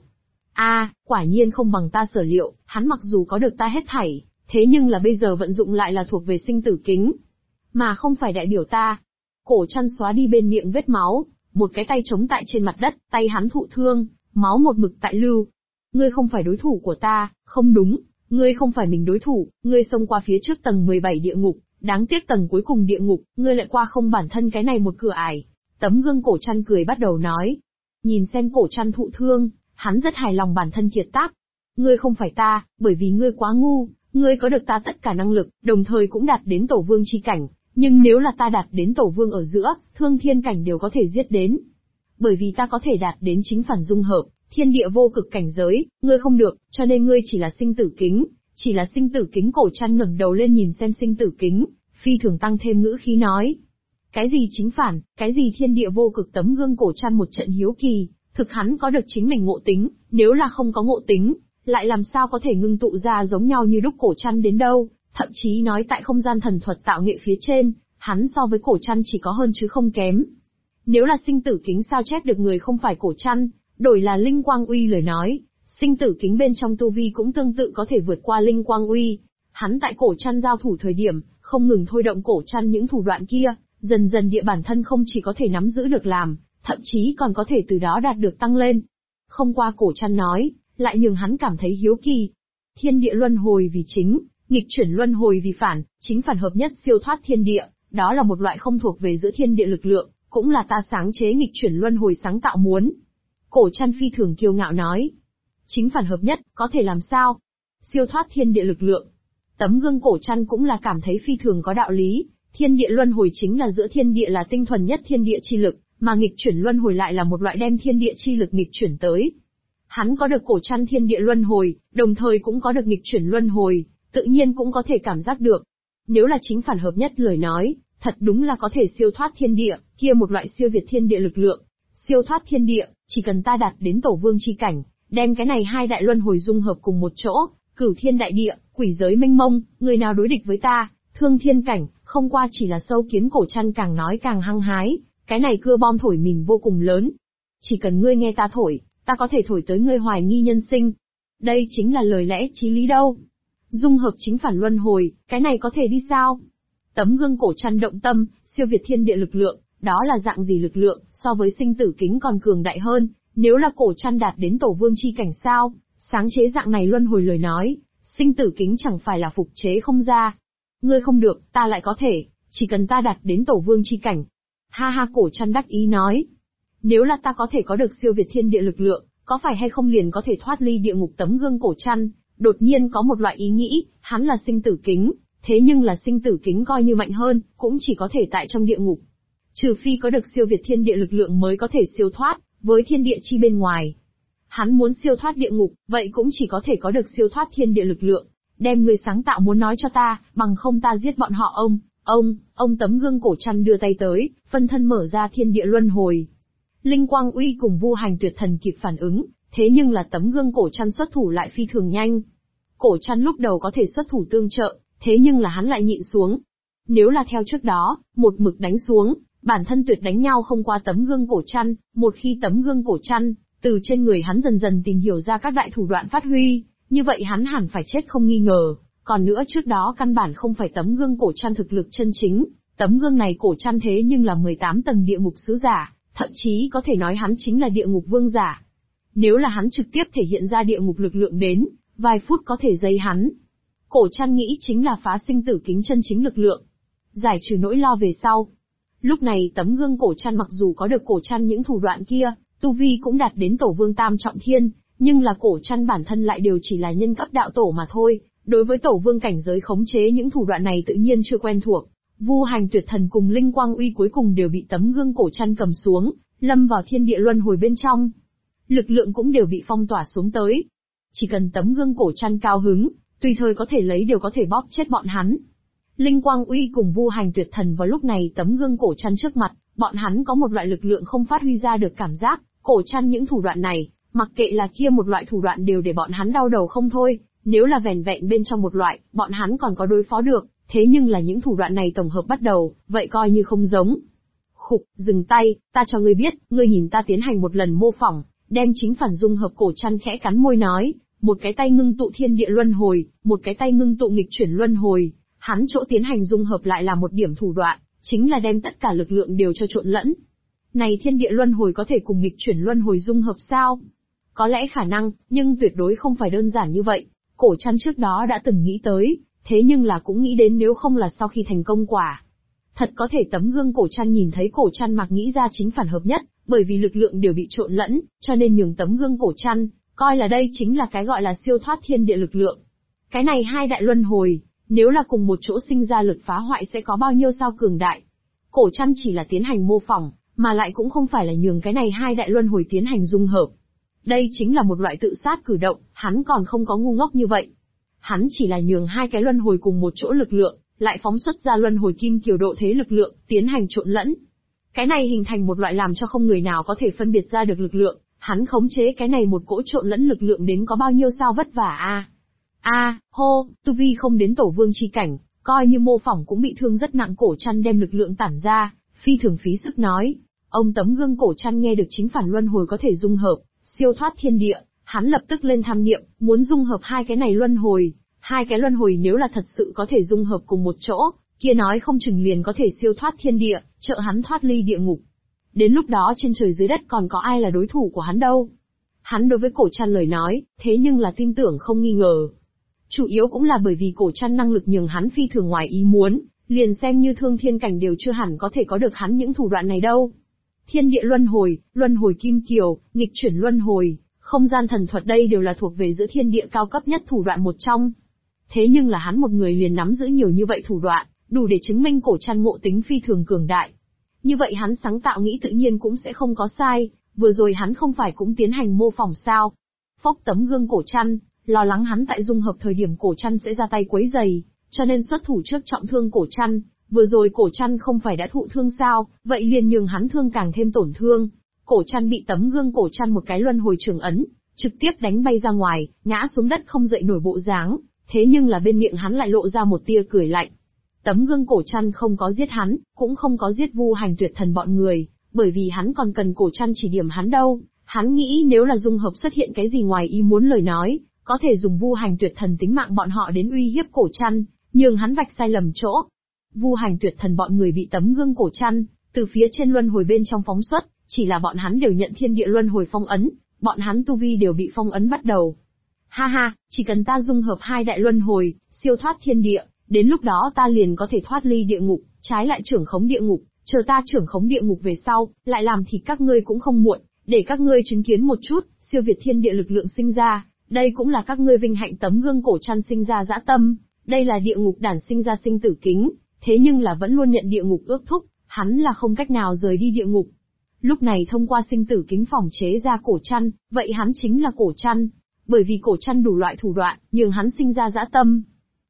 Quả nhiên không bằng ta sở liệu, hắn mặc dù có được ta hết thảy, thế nhưng là bây giờ vận dụng lại là thuộc về sinh tử kính, mà không phải đại biểu ta. Cổ chăn xóa đi bên miệng vết máu, một cái tay chống tại trên mặt đất, tay hắn thụ thương, máu một mực tại lưu. Ngươi không phải đối thủ của ta, không đúng, ngươi không phải mình đối thủ, ngươi xông qua phía trước tầng 17 địa ngục, đáng tiếc tầng cuối cùng địa ngục, ngươi lại qua không bản thân cái này một cửa ải. Tấm gương cổ chăn cười bắt đầu nói. Nhìn xem cổ chăn thụ thương, hắn rất hài lòng bản thân kiệt tác. Ngươi không phải ta, bởi vì ngươi quá ngu, ngươi có được ta tất cả năng lực, đồng thời cũng đạt đến tổ vương chi cảnh, nhưng nếu là ta đạt đến tổ vương ở giữa, thương thiên cảnh đều có thể giết đến. Bởi vì ta có thể đạt đến chính phản dung hợp, thiên địa vô cực cảnh giới, ngươi không được, cho nên ngươi chỉ là sinh tử kính, chỉ là sinh tử kính. Cổ chăn ngẩng đầu lên nhìn xem sinh tử kính, phi thường tăng thêm ngữ khí nói. Cái gì chính phản, cái gì thiên địa vô cực, tấm gương cổ chăn một trận hiếu kỳ, thực hắn có được chính mình ngộ tính, nếu là không có ngộ tính, lại làm sao có thể ngưng tụ ra giống nhau như đúc cổ chăn đến đâu, thậm chí nói tại không gian thần thuật tạo nghệ phía trên, hắn so với cổ chăn chỉ có hơn chứ không kém. Nếu là sinh tử kính sao chép được người không phải cổ chăn, đổi là linh quang uy lời nói, sinh tử kính bên trong tu vi cũng tương tự có thể vượt qua linh quang uy. Hắn tại cổ chăn giao thủ thời điểm, không ngừng thôi động cổ chăn những thủ đoạn kia, dần dần địa bản thân không chỉ có thể nắm giữ được làm, thậm chí còn có thể từ đó đạt được tăng lên. Không qua cổ chăn nói, lại nhường hắn cảm thấy hiếu kỳ. Thiên địa luân hồi vì chính, nghịch chuyển luân hồi vì phản, chính phản hợp nhất siêu thoát thiên địa, đó là một loại không thuộc về giữa thiên địa lực lượng, cũng là ta sáng chế nghịch chuyển luân hồi sáng tạo muốn. Cổ chăn phi thường kiêu ngạo nói. Chính phản hợp nhất, có thể làm sao? Siêu thoát thiên địa lực lượng. Tấm gương cổ chăn cũng là cảm thấy phi thường có đạo lý, thiên địa luân hồi chính là giữa thiên địa là tinh thuần nhất thiên địa chi lực, mà nghịch chuyển luân hồi lại là một loại đem thiên địa chi lực nghịch chuyển tới. Hắn có được cổ chăn thiên địa luân hồi, đồng thời cũng có được nghịch chuyển luân hồi, tự nhiên cũng có thể cảm giác được. Nếu là chính phản hợp nhất lời nói, thật đúng là có thể siêu thoát thiên địa, kia một loại siêu việt thiên địa lực lượng. Siêu thoát thiên địa, chỉ cần ta đạt đến tổ vương chi cảnh, đem cái này hai đại luân hồi dung hợp cùng một chỗ, cửu thiên đại địa, quỷ giới mênh mông, người nào đối địch với ta, thương thiên cảnh, không qua chỉ là sâu kiến. Cổ chăn càng nói càng hăng hái, cái này cưa bom thổi mình vô cùng lớn. Chỉ cần ngươi nghe ta thổi, ta có thể thổi tới ngươi hoài nghi nhân sinh. Đây chính là lời lẽ chí lý đâu. Dung hợp chính phản luân hồi, cái này có thể đi sao? Tấm gương cổ chăn động tâm, siêu việt thiên địa lực lượng, đó là dạng gì lực lượng, so với sinh tử kính còn cường đại hơn, nếu là cổ chăn đạt đến tổ vương chi cảnh sao, sáng chế dạng này luân hồi lời nói, sinh tử kính chẳng phải là phục chế không ra. Ngươi không được, ta lại có thể, chỉ cần ta đạt đến tổ vương chi cảnh. Ha ha, cổ chăn đắc ý nói. Nếu là ta có thể có được siêu việt thiên địa lực lượng, có phải hay không liền có thể thoát ly địa ngục? Tấm gương cổ chăn, đột nhiên có một loại ý nghĩ, hắn là sinh tử kính, thế nhưng là sinh tử kính coi như mạnh hơn, cũng chỉ có thể tại trong địa ngục. Trừ phi có được siêu việt thiên địa lực lượng mới có thể siêu thoát, với thiên địa chi bên ngoài. Hắn muốn siêu thoát địa ngục, vậy cũng chỉ có thể có được siêu thoát thiên địa lực lượng. Đem người sáng tạo muốn nói cho ta, bằng không ta giết bọn họ ông tấm gương cổ trăn đưa tay tới, phân thân mở ra thiên địa luân hồi. Linh Quang Uy cùng Vu Hành Tuyệt Thần kịp phản ứng, thế nhưng là tấm gương cổ trăn xuất thủ lại phi thường nhanh. Cổ trăn lúc đầu có thể xuất thủ tương trợ, thế nhưng là hắn lại nhịn xuống. Nếu là theo trước đó, một mực đánh xuống, bản thân tuyệt đánh nhau không qua tấm gương cổ trăn, một khi tấm gương cổ trăn, từ trên người hắn dần dần tìm hiểu ra các đại thủ đoạn phát huy, như vậy hắn hẳn phải chết không nghi ngờ. Còn nữa trước đó căn bản không phải tấm gương cổ trăn thực lực chân chính, tấm gương này cổ trăn thế nhưng là 18 tầng địa ngục sứ giả, thậm chí có thể nói hắn chính là địa ngục vương giả. Nếu là hắn trực tiếp thể hiện ra địa ngục lực lượng đến, vài phút có thể dây hắn. Cổ trăn nghĩ chính là phá sinh tử kính chân chính lực lượng, giải trừ nỗi lo về sau. Lúc này tấm gương cổ trăn mặc dù có được cổ trăn những thủ đoạn kia, tu vi cũng đạt đến tổ vương tam trọng thiên, nhưng là cổ trăn bản thân lại đều chỉ là nhân cấp đạo tổ mà thôi, đối với tổ vương cảnh giới khống chế những thủ đoạn này tự nhiên chưa quen thuộc. Vu Hành Tuyệt Thần cùng Linh Quang Uy cuối cùng đều bị tấm gương cổ trăn cầm xuống, lâm vào thiên địa luân hồi bên trong. Lực lượng cũng đều bị phong tỏa xuống tới. Chỉ cần tấm gương cổ trăn cao hứng, tùy thời có thể lấy đều có thể bóp chết bọn hắn. Linh Quang Uy cùng Vu Hành Tuyệt Thần vào lúc này tấm gương cổ trăn trước mặt, bọn hắn có một loại lực lượng không phát huy ra được cảm giác, cổ trăn những thủ đoạn này, mặc kệ là kia một loại thủ đoạn đều để bọn hắn đau đầu không thôi, nếu là vẻn vẹn bên trong một loại, bọn hắn còn có đối phó được, thế nhưng là những thủ đoạn này tổng hợp bắt đầu, vậy coi như không giống. Khục, dừng tay, ta cho ngươi biết, ngươi nhìn ta tiến hành một lần mô phỏng, đem chính phản dung hợp cổ trăn khẽ cắn môi nói, một cái tay ngưng tụ thiên địa luân hồi, một cái tay ngưng tụ nghịch chuyển luân hồi, hắn chỗ tiến hành dung hợp lại là một điểm thủ đoạn, chính là đem tất cả lực lượng đều cho trộn lẫn. Này thiên địa luân hồi có thể cùng nghịch chuyển luân hồi dung hợp sao? Có lẽ khả năng, nhưng tuyệt đối không phải đơn giản như vậy. Cổ trăn trước đó đã từng nghĩ tới, thế nhưng là cũng nghĩ đến nếu không là sau khi thành công quả. Thật có thể tấm gương cổ trăn nhìn thấy cổ trăn mặc nghĩ ra chính phản hợp nhất, bởi vì lực lượng đều bị trộn lẫn, cho nên nhường tấm gương cổ trăn, coi là đây chính là cái gọi là siêu thoát thiên địa lực lượng. Cái này hai đại luân hồi, nếu là cùng một chỗ sinh ra lực phá hoại sẽ có bao nhiêu sao cường đại. Cổ trăn chỉ là tiến hành mô phỏng, mà lại cũng không phải là nhường cái này hai đại luân hồi tiến hành dung hợp. Đây chính là một loại tự sát cử động, hắn còn không có ngu ngốc như vậy. Hắn chỉ là nhường hai cái luân hồi cùng một chỗ lực lượng, lại phóng xuất ra luân hồi kim kiều độ thế lực lượng, tiến hành trộn lẫn. Cái này hình thành một loại làm cho không người nào có thể phân biệt ra được lực lượng, hắn khống chế cái này một cỗ trộn lẫn lực lượng đến có bao nhiêu sao vất vả hô, tu vi không đến tổ vương chi cảnh, coi như mô phỏng cũng bị thương rất nặng. Cổ trăn đem lực lượng tản ra, phi thường phí sức nói. Ông tấm gương cổ trăn nghe được chính phản luân hồi có thể dung hợp, siêu thoát thiên địa, hắn lập tức lên tham niệm, muốn dung hợp hai cái này luân hồi. Hai cái luân hồi nếu là thật sự có thể dung hợp cùng một chỗ, kia nói không chừng liền có thể siêu thoát thiên địa, trợ hắn thoát ly địa ngục. Đến lúc đó trên trời dưới đất còn có ai là đối thủ của hắn đâu. Hắn đối với cổ trăn lời nói, thế nhưng là tin tưởng không nghi ngờ. Chủ yếu cũng là bởi vì cổ trăn năng lực nhường hắn phi thường ngoài ý muốn, liền xem như thương thiên cảnh đều chưa hẳn có thể có được hắn những thủ đoạn này đâu. Thiên địa luân hồi kim kiều, nghịch chuyển luân hồi, không gian thần thuật đây đều là thuộc về giữa thiên địa cao cấp nhất thủ đoạn một trong. Thế nhưng là hắn một người liền nắm giữ nhiều như vậy thủ đoạn, đủ để chứng minh cổ trăn ngộ tính phi thường cường đại. Như vậy hắn sáng tạo nghĩ tự nhiên cũng sẽ không có sai, vừa rồi hắn không phải cũng tiến hành mô phỏng sao. Phốc tấm gương cổ trăn, lo lắng hắn tại dung hợp thời điểm cổ trăn sẽ ra tay quấy giày, cho nên xuất thủ trước trọng thương cổ trăn. Vừa rồi cổ trăn không phải đã thụ thương sao, vậy liền nhường hắn thương càng thêm tổn thương. Cổ trăn bị tấm gương cổ trăn một cái luân hồi trường ấn, trực tiếp đánh bay ra ngoài, ngã xuống đất không dậy nổi bộ dáng, thế nhưng là bên miệng hắn lại lộ ra một tia cười lạnh. Tấm gương cổ trăn không có giết hắn, cũng không có giết Vu Hành Tuyệt Thần bọn người, bởi vì hắn còn cần cổ trăn chỉ điểm hắn đâu. Hắn nghĩ nếu là dung hợp xuất hiện cái gì ngoài ý muốn lời nói, có thể dùng Vu Hành Tuyệt Thần tính mạng bọn họ đến uy hiếp cổ trăn, nhường hắn vạch sai lầm chỗ. Vu Hành Tuyệt Thần bọn người bị tấm gương cổ trăn từ phía trên luân hồi bên trong phóng xuất, chỉ là bọn hắn đều nhận thiên địa luân hồi phong ấn, bọn hắn tu vi đều bị phong ấn bắt đầu. Ha ha, chỉ cần ta dung hợp hai đại luân hồi, siêu thoát thiên địa, đến lúc đó ta liền có thể thoát ly địa ngục, trái lại trưởng khống địa ngục, chờ ta trưởng khống địa ngục về sau, lại làm thịt các ngươi cũng không muộn, để các ngươi chứng kiến một chút, siêu việt thiên địa lực lượng sinh ra, Đây cũng là các ngươi vinh hạnh tấm gương cổ trăn sinh ra dã tâm, đây là địa ngục đản sinh ra sinh tử kính, thế nhưng là vẫn luôn nhận địa ngục ước thúc, hắn là không cách nào rời đi địa ngục. Lúc này thông qua sinh tử kính phỏng chế ra cổ trăn, vậy hắn chính là cổ trăn, bởi vì cổ trăn đủ loại thủ đoạn, nhường hắn sinh ra dã tâm.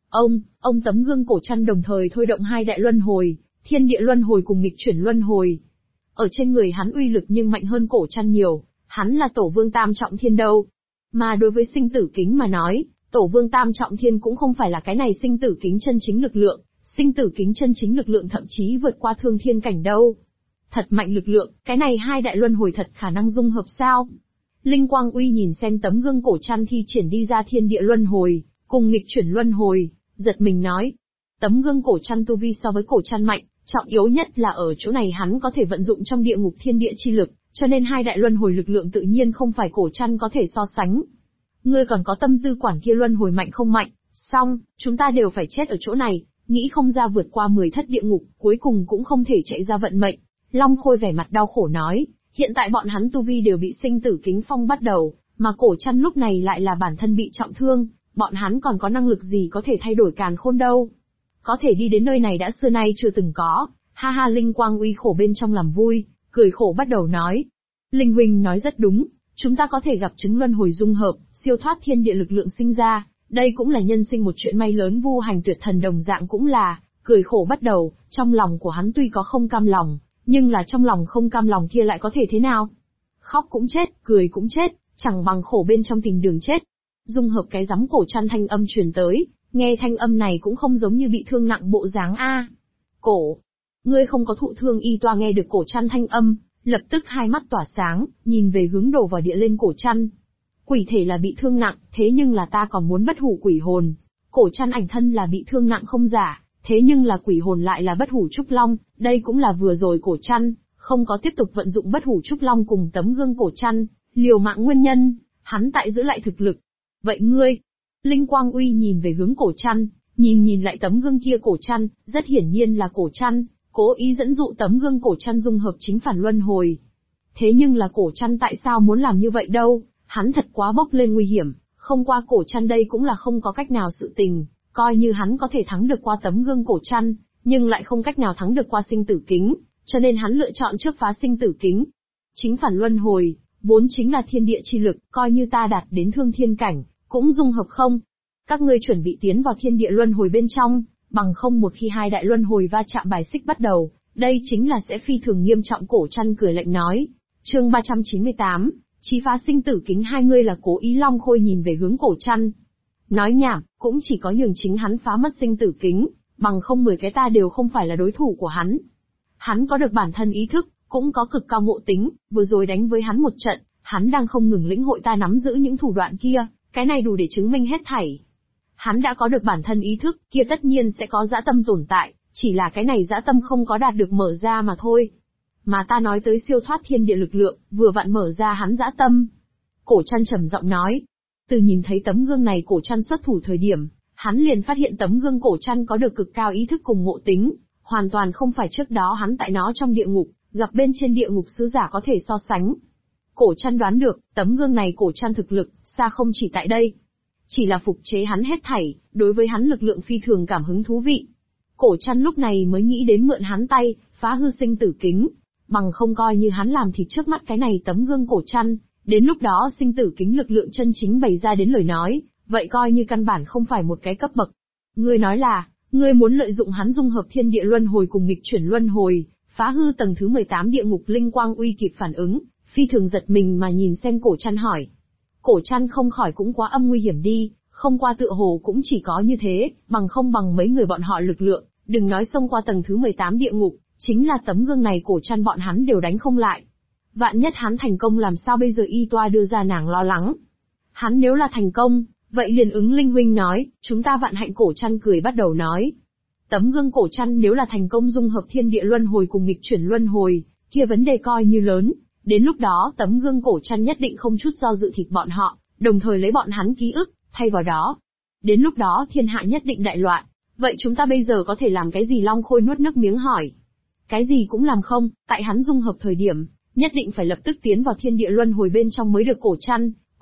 Ông tấm gương cổ trăn đồng thời thôi động hai đại luân hồi, thiên địa luân hồi cùng nghịch chuyển luân hồi. Ở trên người hắn uy lực nhưng mạnh hơn cổ trăn nhiều, hắn là tổ vương tam trọng thiên đâu. Mà đối với sinh tử kính mà nói, tổ vương tam trọng thiên cũng không phải là cái này sinh tử kính chân chính lực lượng, sinh tử kính chân chính lực lượng thậm chí vượt qua thương thiên cảnh đâu. Thật mạnh lực lượng, cái này hai đại luân hồi thật khả năng dung hợp sao? Linh Quang Uy nhìn xem tấm gương cổ trăn thi triển đi ra thiên địa luân hồi, cùng nghịch chuyển luân hồi, giật mình nói. Tấm gương cổ trăn tu vi so với cổ trăn mạnh, trọng yếu nhất là ở chỗ này hắn có thể vận dụng trong địa ngục thiên địa chi lực, cho nên hai đại luân hồi lực lượng tự nhiên không phải cổ trăn có thể so sánh. Ngươi còn có tâm tư quản kia luân hồi mạnh không mạnh, xong, chúng ta đều phải chết ở chỗ này, nghĩ không ra vượt qua 10 thất địa ngục, cuối cùng cũng không thể chạy ra vận mệnh. Long Khôi vẻ mặt đau khổ nói, hiện tại bọn hắn tu vi đều bị sinh tử kính phong bắt đầu, mà cổ trăn lúc này lại là bản thân bị trọng thương, bọn hắn còn có năng lực gì có thể thay đổi càn khôn đâu. Có thể đi đến nơi này đã xưa nay chưa từng có, ha ha. Linh Quang Uy khổ bên trong làm vui, cười khổ bắt đầu nói. Linh huynh nói rất đúng, chúng ta có thể gặp chứng luân hồi dung hợp, siêu thoát thiên địa lực lượng sinh ra, đây cũng là nhân sinh một chuyện may lớn. Vu Hành Tuyệt Thần đồng dạng cũng là, cười khổ bắt đầu, trong lòng của hắn tuy có không cam lòng, nhưng là trong lòng không cam lòng kia lại có thể thế nào? Khóc cũng chết, cười cũng chết, chẳng bằng khổ bên trong tìm đường chết. Dung hợp cái rắm cổ trăn thanh âm truyền tới, nghe thanh âm này cũng không giống như bị thương nặng bộ dáng a. Cổ, ngươi không có thụ thương? Y Toa nghe được cổ trăn thanh âm, lập tức hai mắt tỏa sáng, nhìn về hướng đổ vào địa lên cổ trăn. Quỷ thể là bị thương nặng, thế nhưng là ta còn muốn bất hủ quỷ hồn. Cổ trăn ảnh thân là bị thương nặng không giả, thế nhưng là quỷ hồn lại là bất hủ trúc long, đây cũng là vừa rồi cổ trăn không có tiếp tục vận dụng bất hủ trúc long cùng tấm gương cổ trăn, liều mạng nguyên nhân, hắn tại giữ lại thực lực. Vậy ngươi? Linh Quang Uy nhìn về hướng cổ trăn, nhìn lại tấm gương kia cổ trăn, rất hiển nhiên là cổ trăn cố ý dẫn dụ tấm gương cổ trăn dung hợp chính phản luân hồi. Thế nhưng là cổ trăn tại sao muốn làm như vậy đâu, hắn thật quá bốc lên nguy hiểm, không qua cổ trăn đây cũng là không có cách nào sự tình, coi như hắn có thể thắng được qua tấm gương cổ trăn, nhưng lại không cách nào thắng được qua sinh tử kính, cho nên hắn lựa chọn trước phá sinh tử kính. Chính phản luân hồi, vốn chính là thiên địa chi lực, coi như ta đạt đến thương thiên cảnh, cũng dung hợp không. Các ngươi chuẩn bị tiến vào thiên địa luân hồi bên trong, bằng không một khi hai đại luân hồi va chạm bài xích bắt đầu, đây chính là sẽ phi thường nghiêm trọng. Cổ trăn cười lạnh nói. Chương 398, chí phá sinh tử kính. Hai ngươi là cố ý? Long Khôi nhìn về hướng cổ trăn. Nói nhảm, cũng chỉ có nhường chính hắn phá mất sinh tử kính, bằng không 10 cái ta đều không phải là đối thủ của hắn. Hắn có được bản thân ý thức, cũng có cực cao ngộ tính, vừa rồi đánh với hắn một trận, hắn đang không ngừng lĩnh hội ta nắm giữ những thủ đoạn kia, cái này đủ để chứng minh hết thảy. Hắn đã có được bản thân ý thức, kia tất nhiên sẽ có dã tâm tồn tại, chỉ là cái này dã tâm không có đạt được mở ra mà thôi. Mà ta nói tới siêu thoát thiên địa lực lượng, vừa vặn mở ra hắn dã tâm. Cổ trăn trầm giọng nói. Từ nhìn thấy tấm gương này cổ trăn xuất thủ thời điểm, hắn liền phát hiện tấm gương cổ trăn có được cực cao ý thức cùng ngộ tính, hoàn toàn không phải trước đó hắn tại nó trong địa ngục, gặp bên trên địa ngục sứ giả có thể so sánh. Cổ trăn đoán được, tấm gương này cổ trăn thực lực, xa không chỉ tại đây. Chỉ là phục chế hắn hết thảy, đối với hắn lực lượng phi thường cảm hứng thú vị. Cổ trăn lúc này mới nghĩ đến mượn hắn tay, phá hư sinh tử kính, bằng không coi như hắn làm thịt trước mắt cái này tấm gương cổ trăn, đến lúc đó sinh tử kính lực lượng chân chính bày ra đến lời nói, vậy coi như căn bản không phải một cái cấp bậc. Ngươi nói là, ngươi muốn lợi dụng hắn dung hợp thiên địa luân hồi cùng nghịch chuyển luân hồi, phá hư tầng thứ 18 địa ngục. Linh Quang Uy kịp phản ứng, phi thường giật mình mà nhìn xem cổ trăn hỏi. Cổ trăn không khỏi cũng quá âm nguy hiểm đi, không qua tựa hồ cũng chỉ có như thế, bằng không bằng mấy người bọn họ lực lượng, đừng nói xông qua tầng thứ 18 địa ngục, chính là tấm gương này cổ trăn bọn hắn đều đánh không lại. Vạn nhất hắn thành công làm sao bây giờ? Y Toa đưa ra nàng lo lắng. Hắn nếu là thành công, vậy liền ứng Linh huynh nói, chúng ta vạn hạnh. Cổ trăn cười bắt đầu nói. Tấm gương cổ trăn nếu là thành công dung hợp thiên địa luân hồi cùng nghịch chuyển luân hồi, kia vấn đề coi như lớn, đến lúc đó tấm gương cổ trăn nhất định không chút do dự thịt bọn họ, đồng thời lấy bọn hắn ký ức, thay vào đó. Đến lúc đó thiên hạ nhất định đại loạn, vậy chúng ta bây giờ có thể làm cái gì? Long Khôi nuốt nước miếng hỏi. Cái gì cũng làm không, tại hắn dung hợp thời điểm, nhất định phải lập tức tiến vào thiên địa luân hồi bên trong mới được.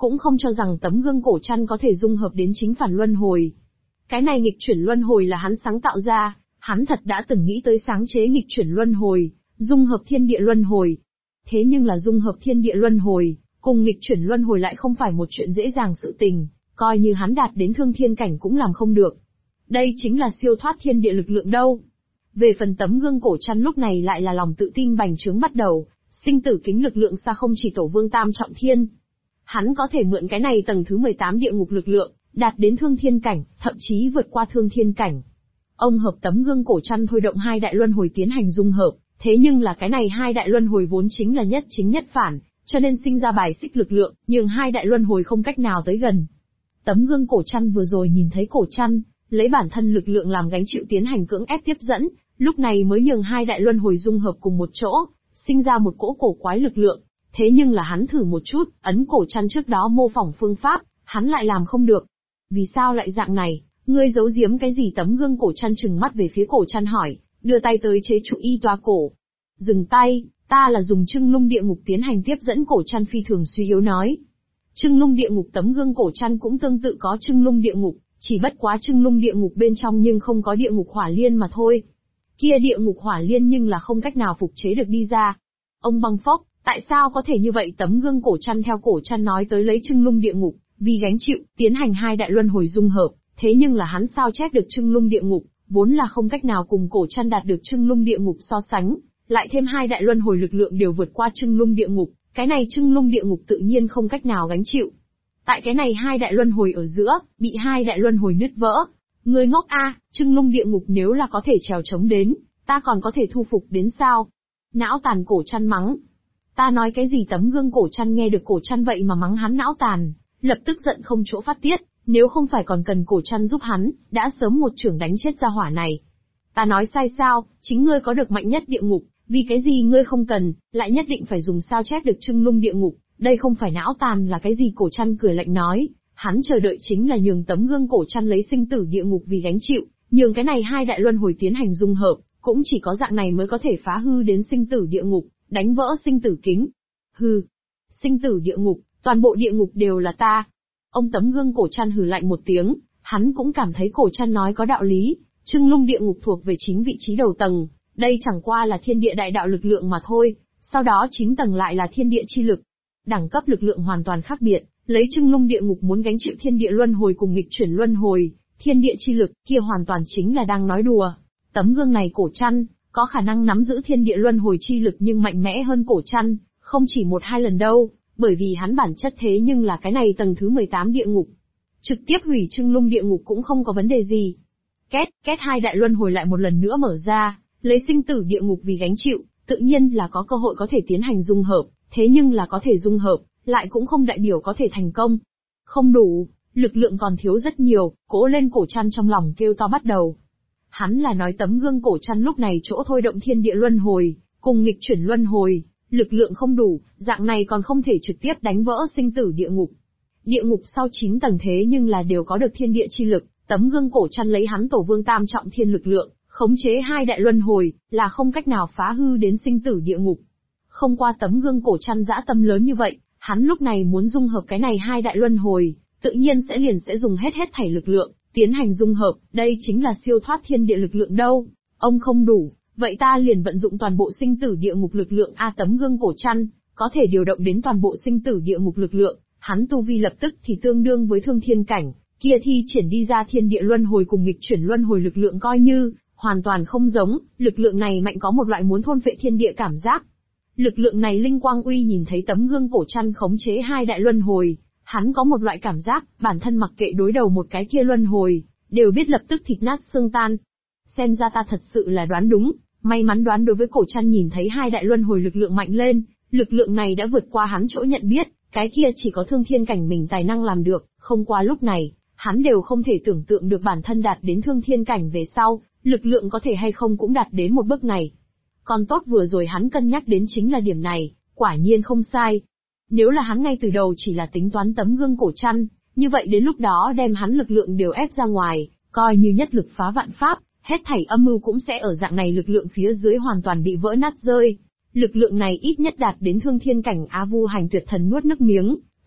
cũng không cho rằng tấm gương cổ trăn có thể dung hợp đến chính phản luân hồi. Cái này nghịch chuyển luân hồi là hắn sáng tạo ra, hắn thật đã từng nghĩ tới sáng chế nghịch chuyển luân hồi, dung hợp thiên địa luân hồi. Thế nhưng là dung hợp thiên địa luân hồi, cùng nghịch chuyển luân hồi lại không phải một chuyện dễ dàng sự tình, coi như hắn đạt đến thương thiên cảnh cũng làm không được. Đây chính là siêu thoát thiên địa lực lượng đâu. Về phần tấm gương cổ trăn lúc này lại là lòng tự tin bành trướng bắt đầu, sinh tử kính lực lượng xa không chỉ tổ vương tam trọng thiên. Hắn có thể mượn cái này tầng thứ 18 địa ngục lực lượng, đạt đến thương thiên cảnh, thậm chí vượt qua thương thiên cảnh. Ông hợp tấm gương cổ trăn thôi động hai đại luân hồi tiến hành dung hợp, thế nhưng là cái này hai đại luân hồi vốn chính là nhất chính nhất phản, cho nên sinh ra bài xích lực lượng, nhưng hai đại luân hồi không cách nào tới gần. Tấm gương cổ trăn vừa rồi nhìn thấy cổ trăn, lấy bản thân lực lượng làm gánh chịu tiến hành cưỡng ép tiếp dẫn, lúc này mới nhường hai đại luân hồi dung hợp cùng một chỗ, sinh ra một cỗ cổ quái lực lượng. Thế nhưng là hắn thử một chút, ấn cổ trăn trước đó mô phỏng phương pháp, hắn lại làm không được. Vì sao lại dạng này? Ngươi giấu giếm cái gì? Tấm gương cổ trăn trừng mắt về phía cổ trăn hỏi, đưa tay tới chế trụ y toa cổ. Dừng tay, ta là dùng trưng lung địa ngục tiến hành tiếp dẫn. Cổ trăn phi thường suy yếu nói. Trưng lung địa ngục. Tấm gương cổ trăn cũng tương tự có trưng lung địa ngục, chỉ bất quá trưng lung địa ngục bên trong nhưng không có địa ngục hỏa liên mà thôi. Kia địa ngục hỏa liên nhưng là không cách nào phục chế được đi ra. Ông băng phốc, tại sao có thể như vậy? Tấm gương cổ trăn theo cổ trăn nói tới lấy trưng lung địa ngục, vì gánh chịu, tiến hành hai đại luân hồi dung hợp, thế nhưng là hắn sao chép được trưng lung địa ngục, vốn là không cách nào cùng cổ trăn đạt được trưng lung địa ngục so sánh, lại thêm hai đại luân hồi lực lượng đều vượt qua trưng lung địa ngục, cái này trưng lung địa ngục tự nhiên không cách nào gánh chịu. Tại cái này hai đại luân hồi ở giữa, bị hai đại luân hồi nứt vỡ. Người ngốc a, trưng lung địa ngục nếu là có thể trèo chống đến, ta còn có thể thu phục đến sao? Não tàn. Cổ trăn mắng. Ta nói cái gì? Tấm gương cổ trăn nghe được cổ trăn vậy mà mắng hắn não tàn, lập tức giận không chỗ phát tiết, nếu không phải còn cần cổ trăn giúp hắn, đã sớm một chưởng đánh chết gia hỏa này. Ta nói sai sao? Chính ngươi có được mạnh nhất địa ngục, vì cái gì ngươi không cần, lại nhất định phải dùng sao chép được trưng lung địa ngục, đây không phải não tàn là cái gì? Cổ trăn cười lạnh nói, hắn chờ đợi chính là nhường tấm gương cổ trăn lấy sinh tử địa ngục vì gánh chịu, nhường cái này hai đại luân hồi tiến hành dung hợp, cũng chỉ có dạng này mới có thể phá hư đến sinh tử địa ngục, đánh vỡ sinh tử kính. Hừ, sinh tử địa ngục, toàn bộ địa ngục đều là ta. Ông tấm gương cổ trăn hừ lạnh một tiếng, hắn cũng cảm thấy cổ trăn nói có đạo lý, trưng lung địa ngục thuộc về chính vị trí đầu tầng, đây chẳng qua là thiên địa đại đạo lực lượng mà thôi, sau đó 9 tầng lại là thiên địa chi lực. Đẳng cấp lực lượng hoàn toàn khác biệt, lấy trưng lung địa ngục muốn gánh chịu thiên địa luân hồi cùng nghịch chuyển luân hồi, thiên địa chi lực kia hoàn toàn chính là đang nói đùa. Tấm gương này cổ trăn, có khả năng nắm giữ thiên địa luân hồi chi lực nhưng mạnh mẽ hơn cổ trăn, không chỉ 1-2 lần đâu, bởi vì hắn bản chất thế nhưng là cái này tầng thứ 18 địa ngục. Trực tiếp hủy trưng lung địa ngục cũng không có vấn đề gì. Két hai đại luân hồi lại một lần nữa mở ra, lấy sinh tử địa ngục vì gánh chịu, tự nhiên là có cơ hội có thể tiến hành dung hợp, thế nhưng là có thể dung hợp, lại cũng không đại biểu có thể thành công. Không đủ, lực lượng còn thiếu rất nhiều, cố lên. Cổ trăn trong lòng kêu to bắt đầu. Hắn là nói tấm gương cổ trăn lúc này chỗ thôi động thiên địa luân hồi, cùng nghịch chuyển luân hồi, lực lượng không đủ, dạng này còn không thể trực tiếp đánh vỡ sinh tử địa ngục. Địa ngục sau 9 tầng thế nhưng là đều có được thiên địa chi lực, tấm gương cổ trăn lấy hắn tổ vương tam trọng thiên lực lượng, khống chế hai đại luân hồi, là không cách nào phá hư đến sinh tử địa ngục. Không qua tấm gương cổ trăn dã tâm lớn như vậy, hắn lúc này muốn dung hợp cái này hai đại luân hồi, tự nhiên sẽ dùng hết thảy lực lượng, tiến hành dung hợp, đây chính là siêu thoát thiên địa lực lượng đâu. Ông không đủ, vậy ta liền vận dụng toàn bộ sinh tử địa ngục lực lượng. Tấm gương cổ trăn, có thể điều động đến toàn bộ sinh tử địa ngục lực lượng, hắn tu vi lập tức thì tương đương với thương thiên cảnh, kia thi triển đi ra thiên địa luân hồi cùng nghịch chuyển luân hồi lực lượng coi như, hoàn toàn không giống, lực lượng này mạnh có một loại muốn thôn phệ thiên địa cảm giác. Lực lượng này Linh Quang Uy nhìn thấy tấm gương cổ trăn khống chế hai đại luân hồi, hắn có một loại cảm giác, bản thân mặc kệ đối đầu một cái kia luân hồi, đều biết lập tức thịt nát xương tan. Xem ra ta thật sự là đoán đúng, may mắn đoán đối với cổ trăn nhìn thấy hai đại luân hồi lực lượng mạnh lên, lực lượng này đã vượt qua hắn chỗ nhận biết, cái kia chỉ có thương thiên cảnh mình tài năng làm được, không qua lúc này, hắn đều không thể tưởng tượng được bản thân đạt đến thương thiên cảnh về sau, lực lượng có thể hay không cũng đạt đến một bước này. Còn tốt vừa rồi hắn cân nhắc đến chính là điểm này, quả nhiên không sai. Nếu là hắn ngay từ đầu chỉ là tính toán tấm gương cổ trăn, như vậy đến lúc đó đem hắn lực lượng đều ép ra ngoài, coi như nhất lực phá vạn pháp, hết thảy âm mưu cũng sẽ ở dạng này lực lượng phía dưới hoàn toàn bị vỡ nát rơi. Lực lượng này ít nhất đạt đến thương thiên cảnh. Vu Hành Tuyệt Thần nuốt nước miếng,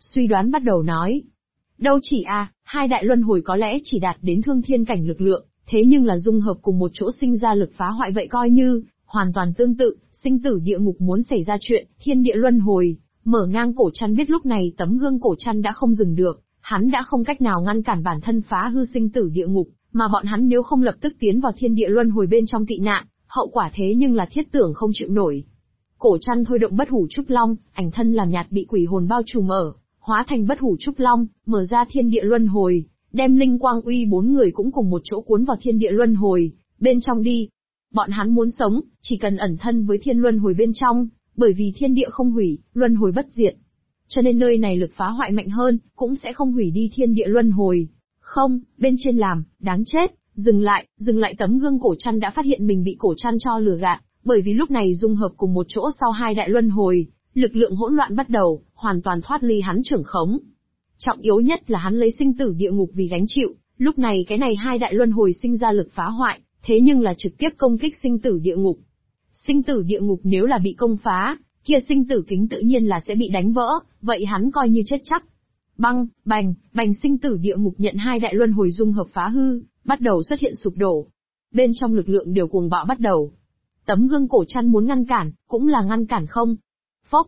suy đoán bắt đầu nói. Đâu chỉ hai đại luân hồi có lẽ chỉ đạt đến thương thiên cảnh lực lượng, thế nhưng là dung hợp cùng một chỗ sinh ra lực phá hoại vậy coi như, hoàn toàn tương tự, sinh tử địa ngục muốn xảy ra chuyện, thiên địa luân hồi, mở ngang cổ chăn biết lúc này tấm gương cổ chăn đã không dừng được, hắn đã không cách nào ngăn cản bản thân phá hư sinh tử địa ngục, mà bọn hắn nếu không lập tức tiến vào thiên địa luân hồi bên trong tị nạn, hậu quả thế nhưng là thiết tưởng không chịu nổi. Cổ chăn thôi động bất hủ trúc long, ảnh thân làm nhạt bị quỷ hồn bao trùm ở, hóa thành bất hủ trúc long, mở ra thiên địa luân hồi, đem Linh Quang Uy 4 người cũng cùng một chỗ cuốn vào thiên địa luân hồi, bên trong đi. Bọn hắn muốn sống, chỉ cần ẩn thân với thiên luân hồi bên trong, bởi vì thiên địa không hủy, luân hồi bất diệt. Cho nên nơi này lực phá hoại mạnh hơn, cũng sẽ không hủy đi thiên địa luân hồi. Không, bên trên làm, đáng chết, dừng lại tấm gương cổ chăn đã phát hiện mình bị cổ chăn cho lừa gạt, bởi vì lúc này dung hợp cùng một chỗ sau hai đại luân hồi, lực lượng hỗn loạn bắt đầu, hoàn toàn thoát ly hắn trưởng khống. Trọng yếu nhất là hắn lấy sinh tử địa ngục vì gánh chịu, lúc này cái này hai đại luân hồi sinh ra lực phá hoại, thế nhưng là trực tiếp công kích sinh tử địa ngục. Sinh tử địa ngục nếu là bị công phá, kia sinh tử kính tự nhiên là sẽ bị đánh vỡ, vậy hắn coi như chết chắc. Băng, bành sinh tử địa ngục nhận hai đại luân hồi dung hợp phá hư, bắt đầu xuất hiện sụp đổ. Bên trong lực lượng đều cuồng bạo bắt đầu. Tấm gương cổ chăn muốn ngăn cản, cũng là ngăn cản không. Phốc,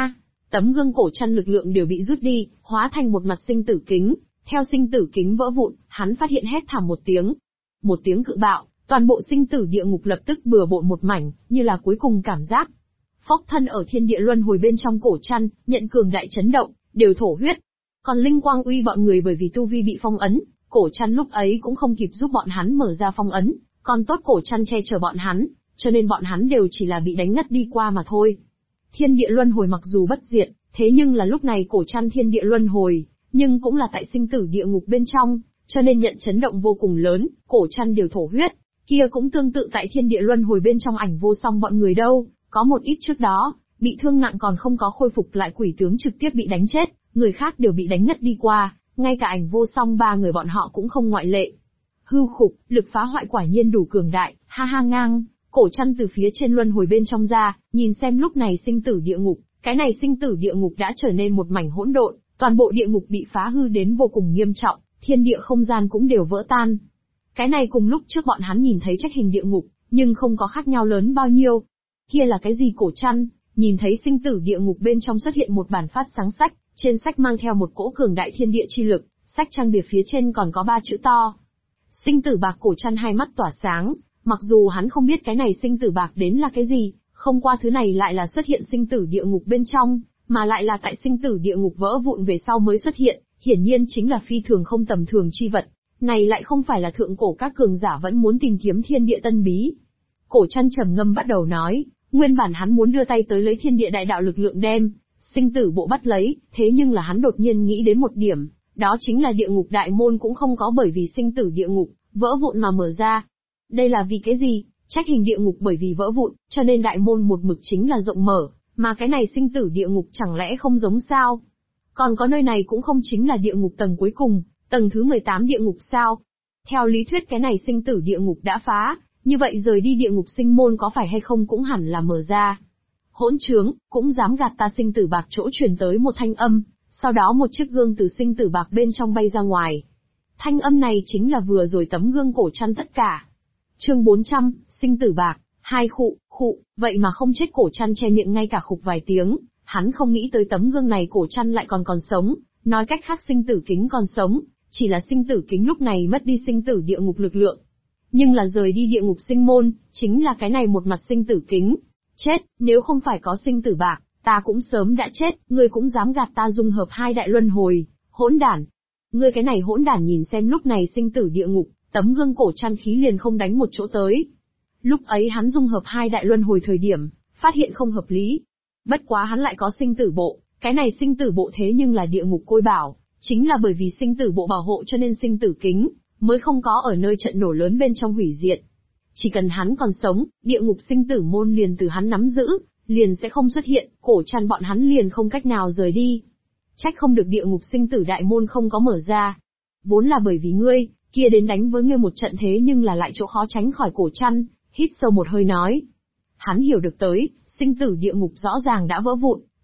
tấm gương cổ chăn lực lượng đều bị rút đi, hóa thành một mặt sinh tử kính. Theo sinh tử kính vỡ vụn, hắn phát hiện hét thảm một tiếng. Một tiếng cự bạo, toàn bộ sinh tử địa ngục lập tức bừa bộn một mảnh, như là cuối cùng cảm giác. Phốc thân ở thiên địa luân hồi bên trong cổ chăn, nhận cường đại chấn động, đều thổ huyết. Còn Linh Quang Uy bọn người bởi vì tu vi bị phong ấn, cổ chăn lúc ấy cũng không kịp giúp bọn hắn mở ra phong ấn, còn tốt cổ chăn che chở bọn hắn, cho nên bọn hắn đều chỉ là bị đánh ngất đi qua mà thôi. Thiên địa luân hồi mặc dù bất diệt, thế nhưng là lúc này cổ chăn thiên địa luân hồi, nhưng cũng là tại sinh tử địa ngục bên trong, cho nên nhận chấn động vô cùng lớn, cổ chăn đều thổ huyết. Kia cũng tương tự tại thiên địa luân hồi bên trong Ảnh Vô Song bọn người đâu, có một ít trước đó, bị thương nặng còn không có khôi phục lại quỷ tướng trực tiếp bị đánh chết, người khác đều bị đánh ngất đi qua, ngay cả Ảnh Vô Song ba người bọn họ cũng không ngoại lệ. Hư khục, lực phá hoại quả nhiên đủ cường đại, ha ha ngang, cổ chăn từ phía trên luân hồi bên trong ra, nhìn xem lúc này sinh tử địa ngục, cái này sinh tử địa ngục đã trở nên một mảnh hỗn độn, toàn bộ địa ngục bị phá hư đến vô cùng nghiêm trọng, thiên địa không gian cũng đều vỡ tan. Cái này cùng lúc trước bọn hắn nhìn thấy trách hình địa ngục, nhưng không có khác nhau lớn bao nhiêu. Kia là cái gì cổ chăn, nhìn thấy sinh tử địa ngục bên trong xuất hiện một bản phát sáng sách, trên sách mang theo một cỗ cường đại thiên địa chi lực, sách trang bìa phía trên còn có 3 chữ to. Sinh tử bạc cổ chăn hai mắt tỏa sáng, mặc dù hắn không biết cái này sinh tử bạc đến là cái gì, không qua thứ này lại là xuất hiện sinh tử địa ngục bên trong, mà lại là tại sinh tử địa ngục vỡ vụn về sau mới xuất hiện, hiển nhiên chính là phi thường không tầm thường chi vật. Này lại không phải là thượng cổ các cường giả vẫn muốn tìm kiếm thiên địa tân bí. Cổ chăn trầm ngâm bắt đầu nói, nguyên bản hắn muốn đưa tay tới lấy thiên địa đại đạo lực lượng đem sinh tử bộ bắt lấy, thế nhưng là hắn đột nhiên nghĩ đến một điểm, đó chính là địa ngục đại môn cũng không có bởi vì sinh tử địa ngục vỡ vụn mà mở ra. Đây là vì cái gì? Trách hình địa ngục bởi vì vỡ vụn, cho nên đại môn một mực chính là rộng mở, mà cái này sinh tử địa ngục chẳng lẽ không giống sao? Còn có nơi này cũng không chính là địa ngục tầng cuối cùng, tầng thứ 18 địa ngục sao? Theo lý thuyết cái này sinh tử địa ngục đã phá, như vậy rời đi địa ngục sinh môn có phải hay không cũng hẳn là mở ra. Hỗn trướng, cũng dám gạt ta. Sinh tử bạc chỗ truyền tới một thanh âm, sau đó một chiếc gương từ sinh tử bạc bên trong bay ra ngoài. Thanh âm này chính là vừa rồi tấm gương cổ chăn tất cả. Chương 400, sinh tử bạc, hai khụ, vậy mà không chết. Cổ chăn che miệng ngay cả khục vài tiếng, hắn không nghĩ tới tấm gương này cổ chăn lại còn sống, nói cách khác sinh tử kính còn sống, chỉ là sinh tử kính lúc này mất đi sinh tử địa ngục lực lượng. Nhưng là rời đi địa ngục sinh môn, chính là cái này một mặt sinh tử kính. Chết, nếu không phải có sinh tử bạc, ta cũng sớm đã chết, ngươi cũng dám gạt ta dung hợp hai đại luân hồi, hỗn đản. Ngươi cái này hỗn đản, nhìn xem lúc này sinh tử địa ngục, tấm gương cổ chăn khí liền không đánh một chỗ tới. Lúc ấy hắn dung hợp hai đại luân hồi thời điểm, phát hiện không hợp lý. Bất quá hắn lại có sinh tử bộ, cái này sinh tử bộ thế nhưng là địa ngục côi bảo, chính là bởi vì sinh tử bộ bảo hộ cho nên sinh tử kính mới không có ở nơi trận nổ lớn bên trong hủy diệt. Chỉ cần hắn còn sống, địa ngục sinh tử môn liền từ hắn nắm giữ, liền sẽ không xuất hiện, cổ chăn bọn hắn liền không cách nào rời đi. Trách không được địa ngục sinh tử đại môn không có mở ra. Vốn là bởi vì ngươi, kia đến đánh với ngươi một trận thế nhưng là lại chỗ khó tránh khỏi. Cổ chăn, hít sâu một hơi nói. Hắn hiểu được tới, sinh tử địa ngục rõ ràng đã vỡ vụn,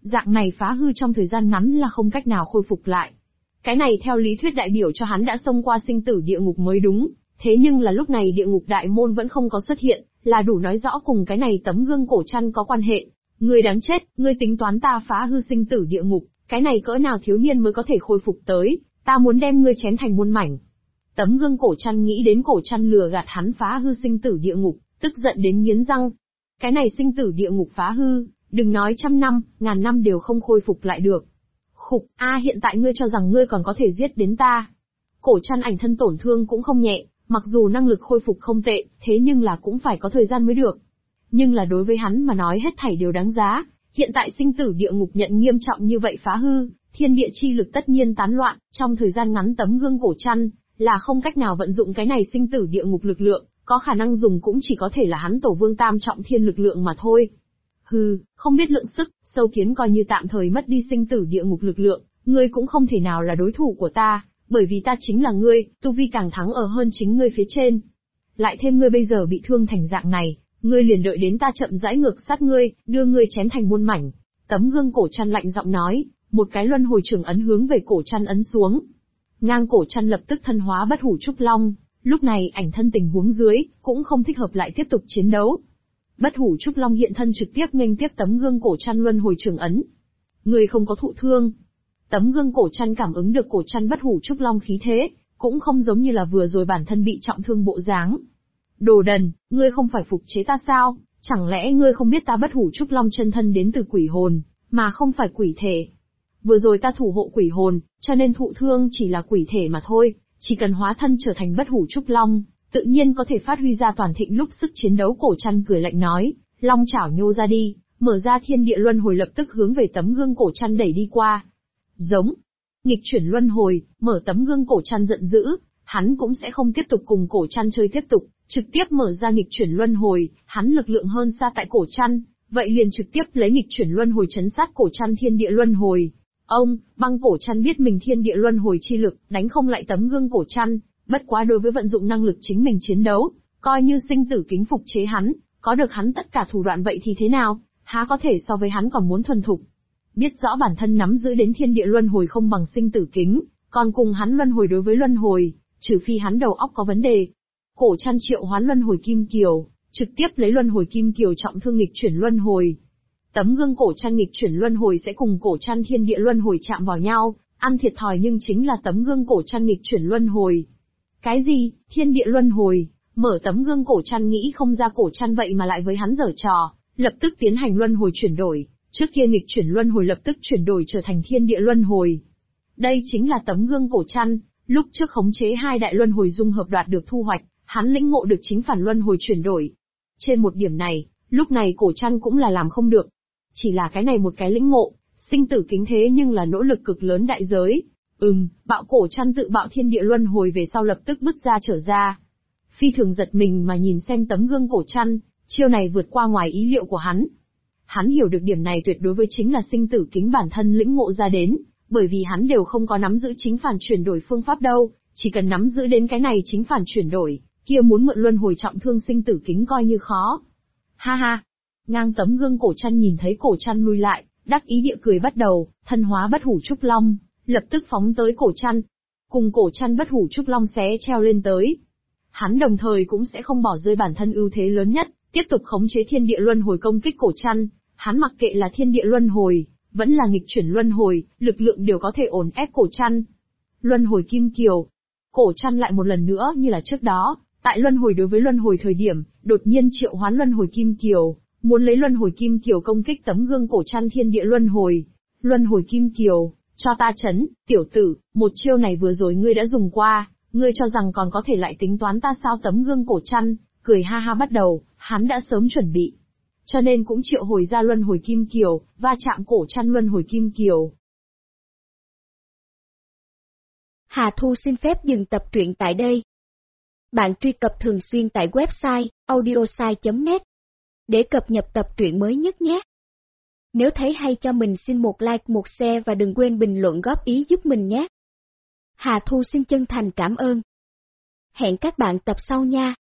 Dạng này phá hư trong thời gian ngắn là không cách nào khôi phục lại. Cái này theo lý thuyết đại biểu cho hắn đã xông qua sinh tử địa ngục mới đúng, thế nhưng là lúc này địa ngục đại môn vẫn không có xuất hiện, là đủ nói rõ cùng cái này tấm gương cổ chăn có quan hệ. Ngươi đáng chết, ngươi tính toán ta phá hư sinh tử địa ngục, cái này cỡ nào thiếu niên mới có thể khôi phục tới, ta muốn đem ngươi chém thành muôn mảnh. Tấm gương cổ chăn nghĩ đến cổ chăn lừa gạt hắn phá hư sinh tử địa ngục, tức giận đến nghiến răng. Cái này sinh tử địa ngục phá hư, đừng nói 100 năm, 1000 năm đều không khôi phục lại được. Khục, hiện tại ngươi cho rằng ngươi còn có thể giết đến ta. Cổ chăn ảnh thân tổn thương cũng không nhẹ, mặc dù năng lực khôi phục không tệ, thế nhưng là cũng phải có thời gian mới được. Nhưng là đối với hắn mà nói hết thảy đều đáng giá, hiện tại sinh tử địa ngục nhận nghiêm trọng như vậy phá hư, thiên địa chi lực tất nhiên tán loạn, trong thời gian ngắn tấm gương cổ chăn, là không cách nào vận dụng cái này sinh tử địa ngục lực lượng, có khả năng dùng cũng chỉ có thể là hắn tổ vương tam trọng thiên lực lượng mà thôi. Hừ, không biết lượng sức, sâu kiến coi như tạm thời mất đi sinh tử địa ngục lực lượng, ngươi cũng không thể nào là đối thủ của ta, bởi vì ta chính là ngươi, tu vi càng thắng ở hơn chính ngươi phía trên. Lại thêm ngươi bây giờ bị thương thành dạng này, ngươi liền đợi đến ta chậm rãi ngược sát ngươi, đưa ngươi chém thành muôn mảnh. Tấm gương cổ chăn lạnh giọng nói, một cái luân hồi trường ấn hướng về cổ chăn ấn xuống. Ngang cổ chăn lập tức thân hóa bất hủ trúc long, lúc này ảnh thân tình huống dưới, cũng không thích hợp lại tiếp tục chiến đấu. Bất hủ trúc long hiện thân trực tiếp nghênh tiếp tấm gương cổ chăn luân hồi trường ấn. Ngươi không có thụ thương. Tấm gương cổ chăn cảm ứng được cổ chăn bất hủ trúc long khí thế, cũng không giống như là vừa rồi bản thân bị trọng thương bộ dáng. Đồ đần, ngươi không phải phục chế ta sao, chẳng lẽ ngươi không biết ta bất hủ trúc long chân thân đến từ quỷ hồn, mà không phải quỷ thể. Vừa rồi ta thủ hộ quỷ hồn, cho nên thụ thương chỉ là quỷ thể mà thôi, chỉ cần hóa thân trở thành bất hủ trúc long, tự nhiên có thể phát huy ra toàn thịnh lúc sức chiến đấu. Cổ chăn cười lạnh nói, long chảo nhô ra đi, mở ra thiên địa luân hồi lập tức hướng về tấm gương cổ chăn đẩy đi qua. Giống, nghịch chuyển luân hồi, mở tấm gương cổ chăn giận dữ, hắn cũng sẽ không tiếp tục cùng cổ chăn chơi tiếp tục, trực tiếp mở ra nghịch chuyển luân hồi, hắn lực lượng hơn xa tại cổ chăn, vậy liền trực tiếp lấy nghịch chuyển luân hồi chấn sát cổ chăn thiên địa luân hồi. Ông, băng cổ chăn biết mình thiên địa luân hồi chi lực, đánh không lại tấm gương cổ chăn, bất quá đối với vận dụng năng lực chính mình chiến đấu, coi như sinh tử kính phục chế hắn, có được hắn tất cả thủ đoạn vậy thì thế nào, há có thể so với hắn còn muốn thuần thục. Biết rõ bản thân nắm giữ đến thiên địa luân hồi không bằng sinh tử kính, còn cùng hắn luân hồi đối với luân hồi, trừ phi hắn đầu óc có vấn đề. Cổ chăn triệu hoán luân hồi kim kiều, trực tiếp lấy luân hồi kim kiều trọng thương nghịch chuyển luân hồi. Tấm gương cổ chăn nghịch chuyển luân hồi sẽ cùng cổ chăn thiên địa luân hồi chạm vào nhau, ăn thiệt thòi nhưng chính là tấm gương cổ chăn nghịch chuyển luân hồi. Cái gì, thiên địa luân hồi, mở tấm gương cổ chăn nghĩ không ra cổ chăn vậy mà lại với hắn giở trò, lập tức tiến hành luân hồi chuyển đổi, trước kia nghịch chuyển luân hồi lập tức chuyển đổi trở thành thiên địa luân hồi. Đây chính là tấm gương cổ chăn, lúc trước khống chế hai đại luân hồi dung hợp đoạt được thu hoạch, hắn lĩnh ngộ được chính phản luân hồi chuyển đổi. Trên một điểm này, lúc này cổ chăn cũng là làm không được. Chỉ là cái này một cái lĩnh ngộ, sinh tử kính thế nhưng là nỗ lực cực lớn đại giới. Bạo cổ chăn tự bạo thiên địa luân hồi về sau lập tức bứt ra trở ra. Phi thường giật mình mà nhìn xem tấm gương cổ chăn, chiêu này vượt qua ngoài ý liệu của hắn. Hắn hiểu được điểm này tuyệt đối với chính là sinh tử kính bản thân lĩnh ngộ ra đến, bởi vì hắn đều không có nắm giữ chính phản chuyển đổi phương pháp đâu, chỉ cần nắm giữ đến cái này chính phản chuyển đổi, kia muốn mượn luân hồi trọng thương sinh tử kính coi như khó. Ha ha! Ngang tấm gương cổ chăn nhìn thấy cổ chăn lui lại, đắc ý địa cười bắt đầu, thân hóa bất hủ trúc long, lập tức phóng tới cổ chăn. Cùng cổ chăn bất hủ trúc long xé treo lên tới. Hắn đồng thời cũng sẽ không bỏ rơi bản thân ưu thế lớn nhất, tiếp tục khống chế thiên địa luân hồi công kích cổ chăn. Hắn mặc kệ là thiên địa luân hồi, vẫn là nghịch chuyển luân hồi, lực lượng đều có thể ổn ép cổ chăn. Luân hồi kim kiều. Cổ chăn lại một lần nữa như là trước đó, tại luân hồi đối với luân hồi thời điểm, đột nhiên triệu hoán luân hồi kim kiều, muốn lấy luân hồi kim kiều công kích tấm gương cổ chăn thiên địa luân hồi. Luân hồi kim kiều, cho ta chấn, tiểu tử, một chiêu này vừa rồi ngươi đã dùng qua, ngươi cho rằng còn có thể lại tính toán ta sao? Tấm gương cổ chăn, cười ha ha bắt đầu, hắn đã sớm chuẩn bị. Cho nên cũng triệu hồi ra luân hồi kim kiều, va chạm cổ chăn luân hồi kim kiều. Hà Thu xin phép dừng tập truyện tại đây. Bạn truy cập thường xuyên tại website audiosai.net để cập nhật tập truyện mới nhất nhé. Nếu thấy hay cho mình xin một like, một share và đừng quên bình luận góp ý giúp mình nhé. Hà Thu xin chân thành cảm ơn. Hẹn các bạn tập sau nha.